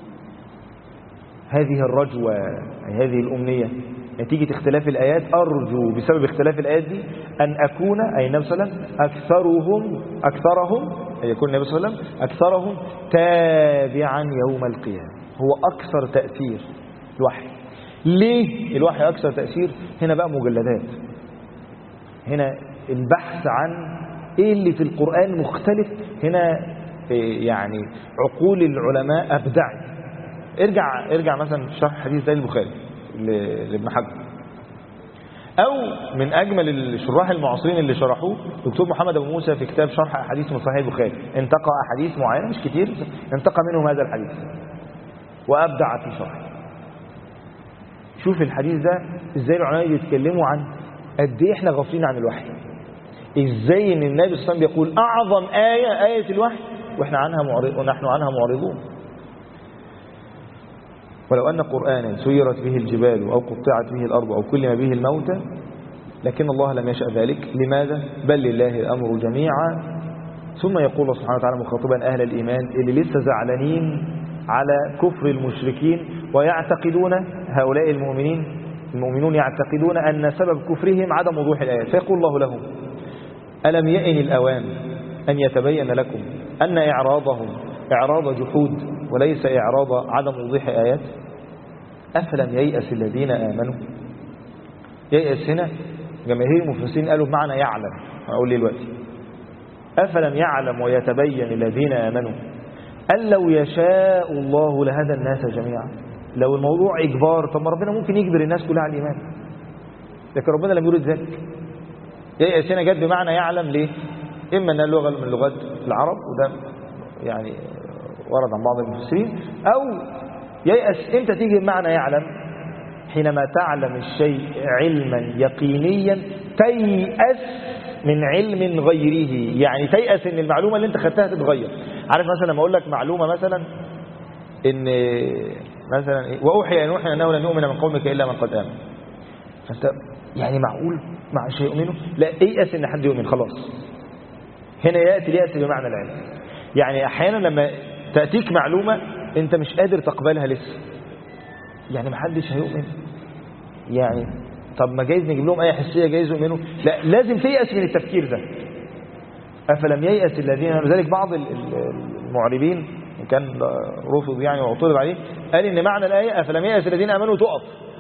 هذه الرجوة، أي هذه الأمنية، نتيجة اختلاف الآيات، أرجو بسبب اختلاف الآيات دي أن أكون، أي النبي صلى الله عليه وسلم، أكثرهم أي يكون النبي صلى الله عليه وسلم أكثرهم تابعا يوم القيامة. هو أكثر تأثير الوحي. ليه الوحي أكثر تأثير؟ هنا بقى مجلدات، هنا البحث عن إيه اللي في القرآن مختلف. هنا يعني عقول العلماء أبدعت. ارجع مثلا شرح حديث زي البخاري لابن حجر، أو من أجمل الشراح المعاصرين اللي شرحوه دكتور محمد أبو موسى في كتاب شرح أحاديث من صحيح البخاري. انتقى أحاديث معينة مش كتير، انتقى منهم هذا الحديث وأبدع في شرحه. شوف الحديث ده إزاي العلماء بيتكلموا عن قد إيه إحنا غافلين عن الوحي، إزاي إن النبي صلى الله عليه وسلم بيقول أعظم آية الوحي ونحن عنها معرضون. ولو أن قرآنا سيرت به الجبال أو قطعت به الأرض أو كلم به الموتى لكن الله لم يشأ ذلك. لماذا؟ بل لله الأمر جميعا. ثم يقول سبحانه وتعالى مخاطبا أهل الإيمان اللي لسه زعلانين على كفر المشركين ويعتقدون، هؤلاء المؤمنون يعتقدون أن سبب كفرهم عدم وضوح الآيات. فيقول الله لهم: ألم يئن الأوان أن يتبين لكم أن إعراضهم إعراض جحود وليس إعراض عدم وضوح آيات؟ أفلم ييأس الذين آمنوا. ييأس هنا جماهير المفسرين قالوا بمعنى يعلم. أقول لي دلوقتي: أفلم يعلم ويتبين الذين آمنوا أن لو يشاء الله لهدى الناس جميعا. لو الموضوع إجبار، طب ما ربنا ممكن يجبر الناس كلها على الإيمان، لكن ربنا لم يرد ذلك. ييأس هنا جد بمعنى يعلم. ليه؟ إما أنها لغة من لغات العرب وده يعني ورد عن بعض المفسرين، أو ييأس إمتى تيجي بمعنى يعلم؟ حينما تعلم الشيء علما يقينيا تيأس من علم غيره، يعني تيأس إن المعلومة اللي أنت خدتها تتغير. عارف مثلا لما أقول لك معلومة مثلا إن مثلا وأوحي نوحي أنه لن يؤمن من قومك إلا من قد آمن، فأنت يعني معقول مع شيء يؤمنه؟ لا، ييأس إن حد يؤمن خلاص. هنا يأتي اليأس بمعنى العلم. يعني أحيانا لما تأتيك معلومة أنت مش قادر تقبلها لسه، يعني ما حدش هيؤمن، يعني طب ما جايز نجيب لهم آية حسية جايز يؤمنوا؟ لا، لازم تيأس من التفكير ده. أفلم ييأس الذين آمنوا. لذلك بعض المعربين كان رفض يعني واعترض عليه، قال إن معنى الآية أفلم ييأس الذين آمنوا تقف،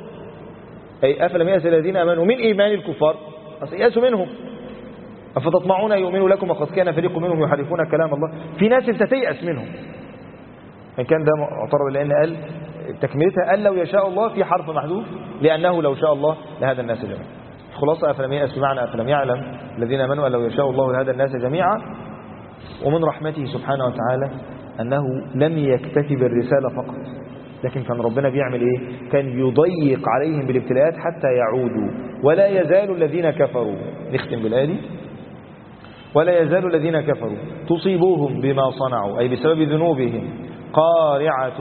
أي أفلم ييأس الذين آمنوا من إيمان الكفار، يأسوا منهم. أفتطمعون يؤمنوا لكم وقد كان فريق منهم يحرفون كلام الله. في ناس انت تيأس منهم. إن كان ده معترض لأن قال تكملتها قال لو يشاء الله في حرف محذوف لأنه لو شاء الله لهذا الناس جميعا. خلاصة أفلم يأس بمعنى أفلم يعلم الذين آمنوا أن لو يشاء الله لهدى الناس جميعا. ومن رحمته سبحانه وتعالى أنه لم يكتفي بالرسالة فقط، لكن كان ربنا بيعمل إيه؟ كان يضيق عليهم بالابتلاءات حتى يعودوا. ولا يزال الذين كفروا، نختم بالآية دي، ولا يزال الذين كفروا تصيبوهم بما صنعوا أي بسبب ذنوبهم قارعة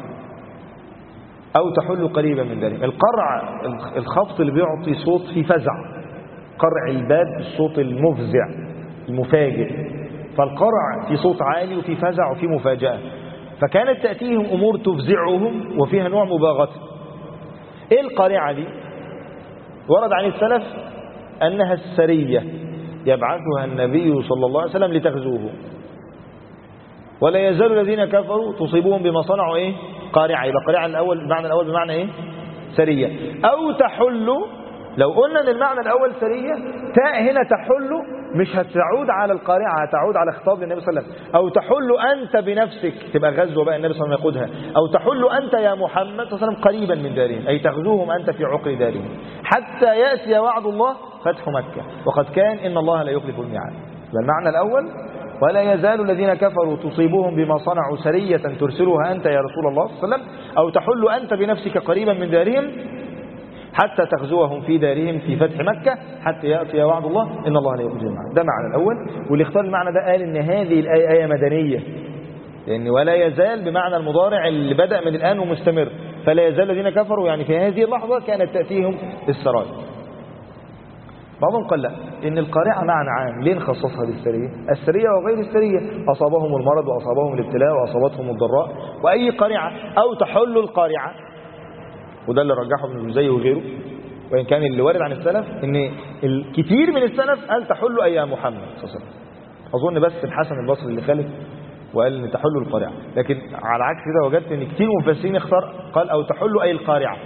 أو تحل قريبا من ذلك. القرع الخبط اللي بيعطي صوت في فزع، قرع الباب الصوت المفزع المفاجئ، فالقرع في صوت عالي وفي فزع وفي مفاجأة. فكانت تأتيهم أمور تفزعهم وفيها نوع مباغته. إيه القارعة دي؟ ورد عن السلف أنها السرية يبعثها النبي صلى الله عليه وسلم لتغزوه. ولا يزال الذين كفروا تصيبهم بما صنعوا إيه؟ قارعة. يبقى قارعة الأول المعنى الأول بمعنى إيه؟ سرية. أو تحل، لو قلنا ان المعنى الأول سرية، تاء هنا تحل مش هتعود على القارعة، هتعود على خطاب النبي صلى الله عليه وسلم. أو تحل أنت بنفسك، تبقى غزوة بقى النبي صلى الله عليه وسلم يقودها. أو تحل أنت يا محمد صلى الله عليه وسلم قريبا من دارهم، أي تغزوهم أنت في عقر دارهم حتى يأتي وعد الله فتح مكة وقد كان إن الله لا يخلف الميعاد. المعنى الأول ولا يزال الذين كفروا تصيبهم بما صنعوا سرية ترسلها أنت يا رسول الله صلى الله عليه وسلم، أو تحل أنت بنفسك قريبا من دارهم حتى تغزوهم في دارهم في فتح مكة حتى يأتي وعد الله إن الله لا يخلف الميعاد. ده معنى الأول. واللي اختار المعنى ده قال إن هذه الآية آية مدنية، لأن ولا يزال بمعنى المضارع اللي بدأ من الآن ومستمر، فلا يزال الذين كفروا يعني في هذه اللحظة كانت تأتيهم السرايا. بعضهم قال لا، إن القارعة معنى عام، ليه نخصصها بالسرية؟ السرية وغير السرية، أصابهم المرض وأصابهم الابتلاء وأصابتهم الضراء وأي قارعة. أو تحل القارعة، وده اللي رجحه ابن الجوزي وغيره، وإن كان اللي وارد عن السلف إن الكثير من السلف قال تحل أيام محمد صلى الله عليه وسلم. أظن بس الحسن البصري اللي خالف وقال إن تحل القارعة، لكن على عكس كده وجدت إن كثير مفسرين قال أو تحل أي القارعة.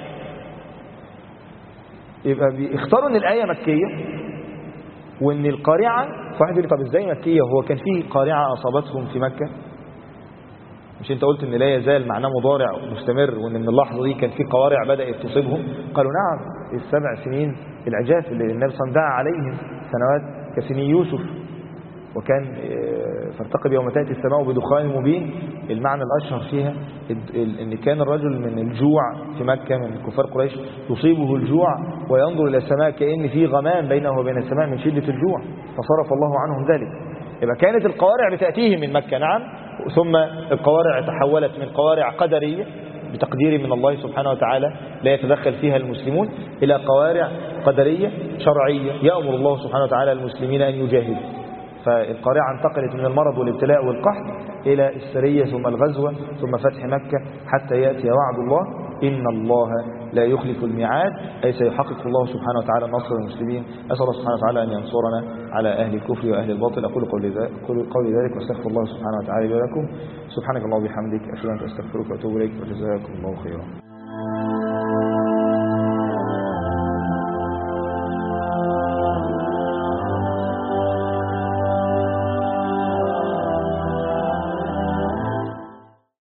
يبقى بيختاروا ان الآية مكية وان القارعة، فواحد يقول لي طب ازاي مكية وهو كان فيه قارعة أصابتهم في مكة؟ مش انت قلت ان لا يزال معناه مضارع مستمر، وان من اللحظة دي كان فيه قوارع بدأت تصيبهم؟ قالوا نعم، ال7 سنين العجاف اللي النبي صلى الله عليه وسلم دعا عليهم سنوات كسنين يوسف، وكان فارتقب يوم تأتي السماء بدخان مبين. المعنى الأشهر فيها ان كان الرجل من الجوع في مكة من كفار قريش يصيبه الجوع وينظر إلى السماء كأن فيه غمام بينه وبين السماء من شدة الجوع فصرف الله عنهم ذلك. يبقى كانت القوارع بتأتيهم من مكة نعم، ثم القوارع تحولت من قوارع قدرية بتقدير من الله سبحانه وتعالى لا يتدخل فيها المسلمون إلى قوارع قدرية شرعية يأمر الله سبحانه وتعالى المسلمين أن يجاهدوا. فالقارعة انتقلت من المرض والابتلاء والقحط إلى السرية ثم الغزوة ثم فتح مكة حتى يأتي وعد الله إن الله لا يخلف الميعاد، أي سيحقق الله سبحانه وتعالى نصر المسلمين. أسأل الله سبحانه وتعالى أن ينصرنا على أهل الكفر وأهل الباطل. أقول قولي ذلك وأستغفر الله سبحانه وتعالى لي ولكم. سبحانك اللهم وبحمدك، أشهد أن لا إله إلا أنت، أستغفرك وأتوب إليك، وجزاكم الله خيرا.